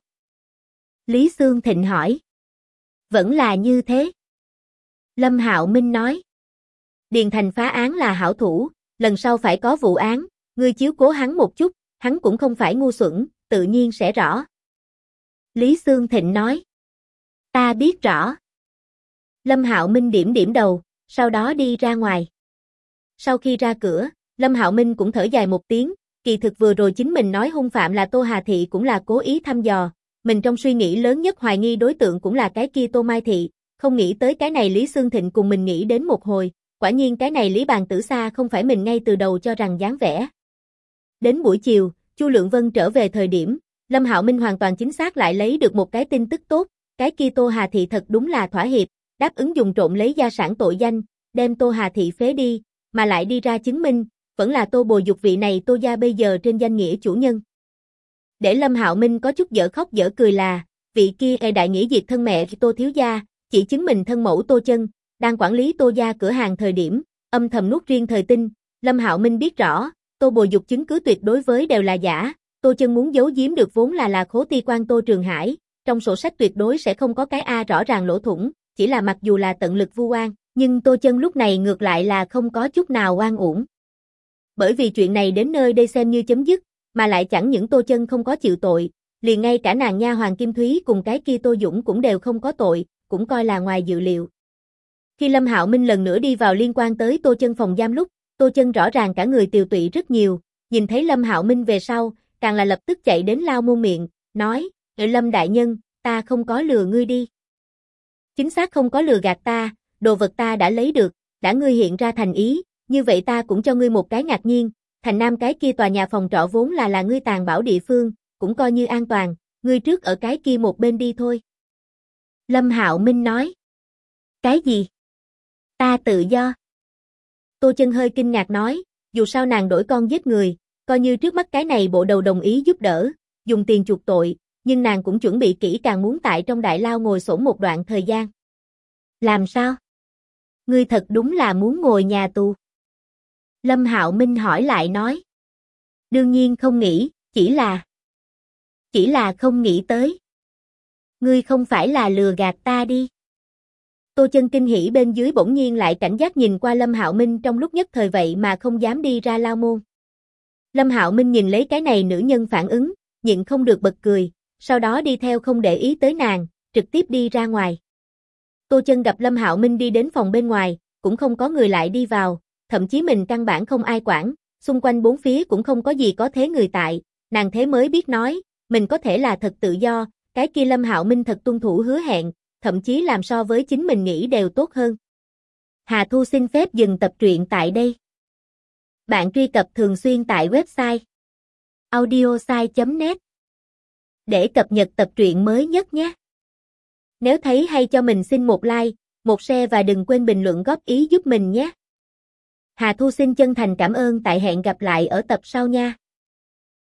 S1: Lý Xương Thịnh hỏi. Vẫn là như thế. Lâm Hạo Minh nói. Điền Thành phá án là hảo thủ, lần sau phải có vụ án, ngươi chiếu cố hắn một chút, hắn cũng không phải ngu xuẩn, tự nhiên sẽ rõ. Lý Xương Thịnh nói. Ta biết rõ. Lâm Hạo Minh điểm điểm đầu, sau đó đi ra ngoài. Sau khi ra cửa, Lâm Hạo Minh cũng thở dài một tiếng, kỳ thực vừa rồi chính mình nói hung phạm là Tô Hà Thị cũng là cố ý thăm dò, mình trong suy nghĩ lớn nhất hoài nghi đối tượng cũng là cái kia Tô Mai Thị, không nghĩ tới cái này Lý Xương Thịnh cùng mình nghĩ đến một hồi, quả nhiên cái này Lý Bàn Tử Sa không phải mình ngay từ đầu cho rằng dáng vẻ. Đến buổi chiều, Chu Lượng Vân trở về thời điểm, Lâm Hạo Minh hoàn toàn chính xác lại lấy được một cái tin tức tốt, cái kia Tô Hà Thị thật đúng là thỏa hiệp, đáp ứng dùng trộm lấy gia sản tội danh, đem Tô Hà Thị phế đi, mà lại đi ra chứng minh, vẫn là Tô Bồi Dục vị này Tô gia bây giờ trên danh nghĩa chủ nhân. Để Lâm Hạo Minh có chút dở khóc dở cười là, vị kia đại nghĩa diệt thân mẹ Tô thiếu gia, chỉ chứng minh thân mẫu Tô Chân, đang quản lý Tô gia cửa hàng thời điểm, âm thầm nuốt riêng thời tin, Lâm Hạo Minh biết rõ, Tô Bồi Dục chứng cứ tuyệt đối với đều là giả, Tô Chân muốn giấu giếm được vốn là khố ti quan Tô Trường Hải, trong sổ sách tuyệt đối sẽ không có cái A rõ ràng lỗ thủng, chỉ là mặc dù là tận lực vu oan, nhưng Tô Chân lúc này ngược lại là không có chút nào oan uổng. Bởi vì chuyện này đến nơi đây xem như chấm dứt, mà lại chẳng những Tô Chân không có chịu tội, liền ngay cả nàng nha Hoàng Kim Thúy cùng cái kia Tô Dũng cũng đều không có tội, cũng coi là ngoài dự liệu. Khi Lâm Hạo Minh lần nữa đi vào liên quan tới Tô Chân phòng giam lúc, Tô Chân rõ ràng cả người tiều tụy rất nhiều, nhìn thấy Lâm Hạo Minh về sau, càng là lập tức chạy đến lau muôn miệng, nói, Lâm đại nhân, ta không có lừa ngươi đi. Chính xác không có lừa gạt ta, đồ vật ta đã lấy được, đã ngươi hiện ra thành ý, như vậy ta cũng cho ngươi một cái ngạc nhiên, Thành Nam cái kia tòa nhà phòng trọ vốn là ngươi tàn bảo địa phương, cũng coi như an toàn, ngươi trước ở cái kia một bên đi thôi. Lâm Hạo Minh nói. Cái gì? Ta tự do. Tô Chân hơi kinh ngạc nói, dù sao nàng đổi con giết người, coi như trước mắt cái này bộ đầu đồng ý giúp đỡ, dùng tiền chuộc tội, nhưng nàng cũng chuẩn bị kỹ càng muốn tại trong đại lao ngồi xổm một đoạn thời gian. Làm sao? Ngươi thật đúng là muốn ngồi nhà tù. Lâm Hạo Minh hỏi lại nói. Đương nhiên không nghĩ, chỉ là không nghĩ tới. Ngươi không phải là lừa gạt ta đi. Tô Chân kinh hỉ bên dưới bỗng nhiên lại cảnh giác nhìn qua Lâm Hạo Minh trong lúc nhất thời vậy mà không dám đi ra lao môn. Lâm Hạo Minh nhìn lấy cái này nữ nhân phản ứng, nhịn không được bật cười, sau đó đi theo không để ý tới nàng, trực tiếp đi ra ngoài. Tô Chân gặp Lâm Hạo Minh đi đến phòng bên ngoài, cũng không có người lại đi vào, thậm chí mình căn bản không ai quản, xung quanh bốn phía cũng không có gì có thế người tại, nàng thế mới biết nói, mình có thể là thật tự do, cái kia Lâm Hạo Minh thật tuân thủ hứa hẹn, thậm chí làm so với chính mình nghĩ đều tốt hơn. Hà Thu xin phép dừng tập truyện tại đây. Bạn truy cập thường xuyên tại website audiosai.net để cập nhật tập truyện mới nhất nhé. Nếu thấy hay cho mình xin một like, một share và đừng quên bình luận góp ý giúp mình nhé. Hà Thu xin chân thành cảm ơn, tại hẹn gặp lại ở tập sau nha.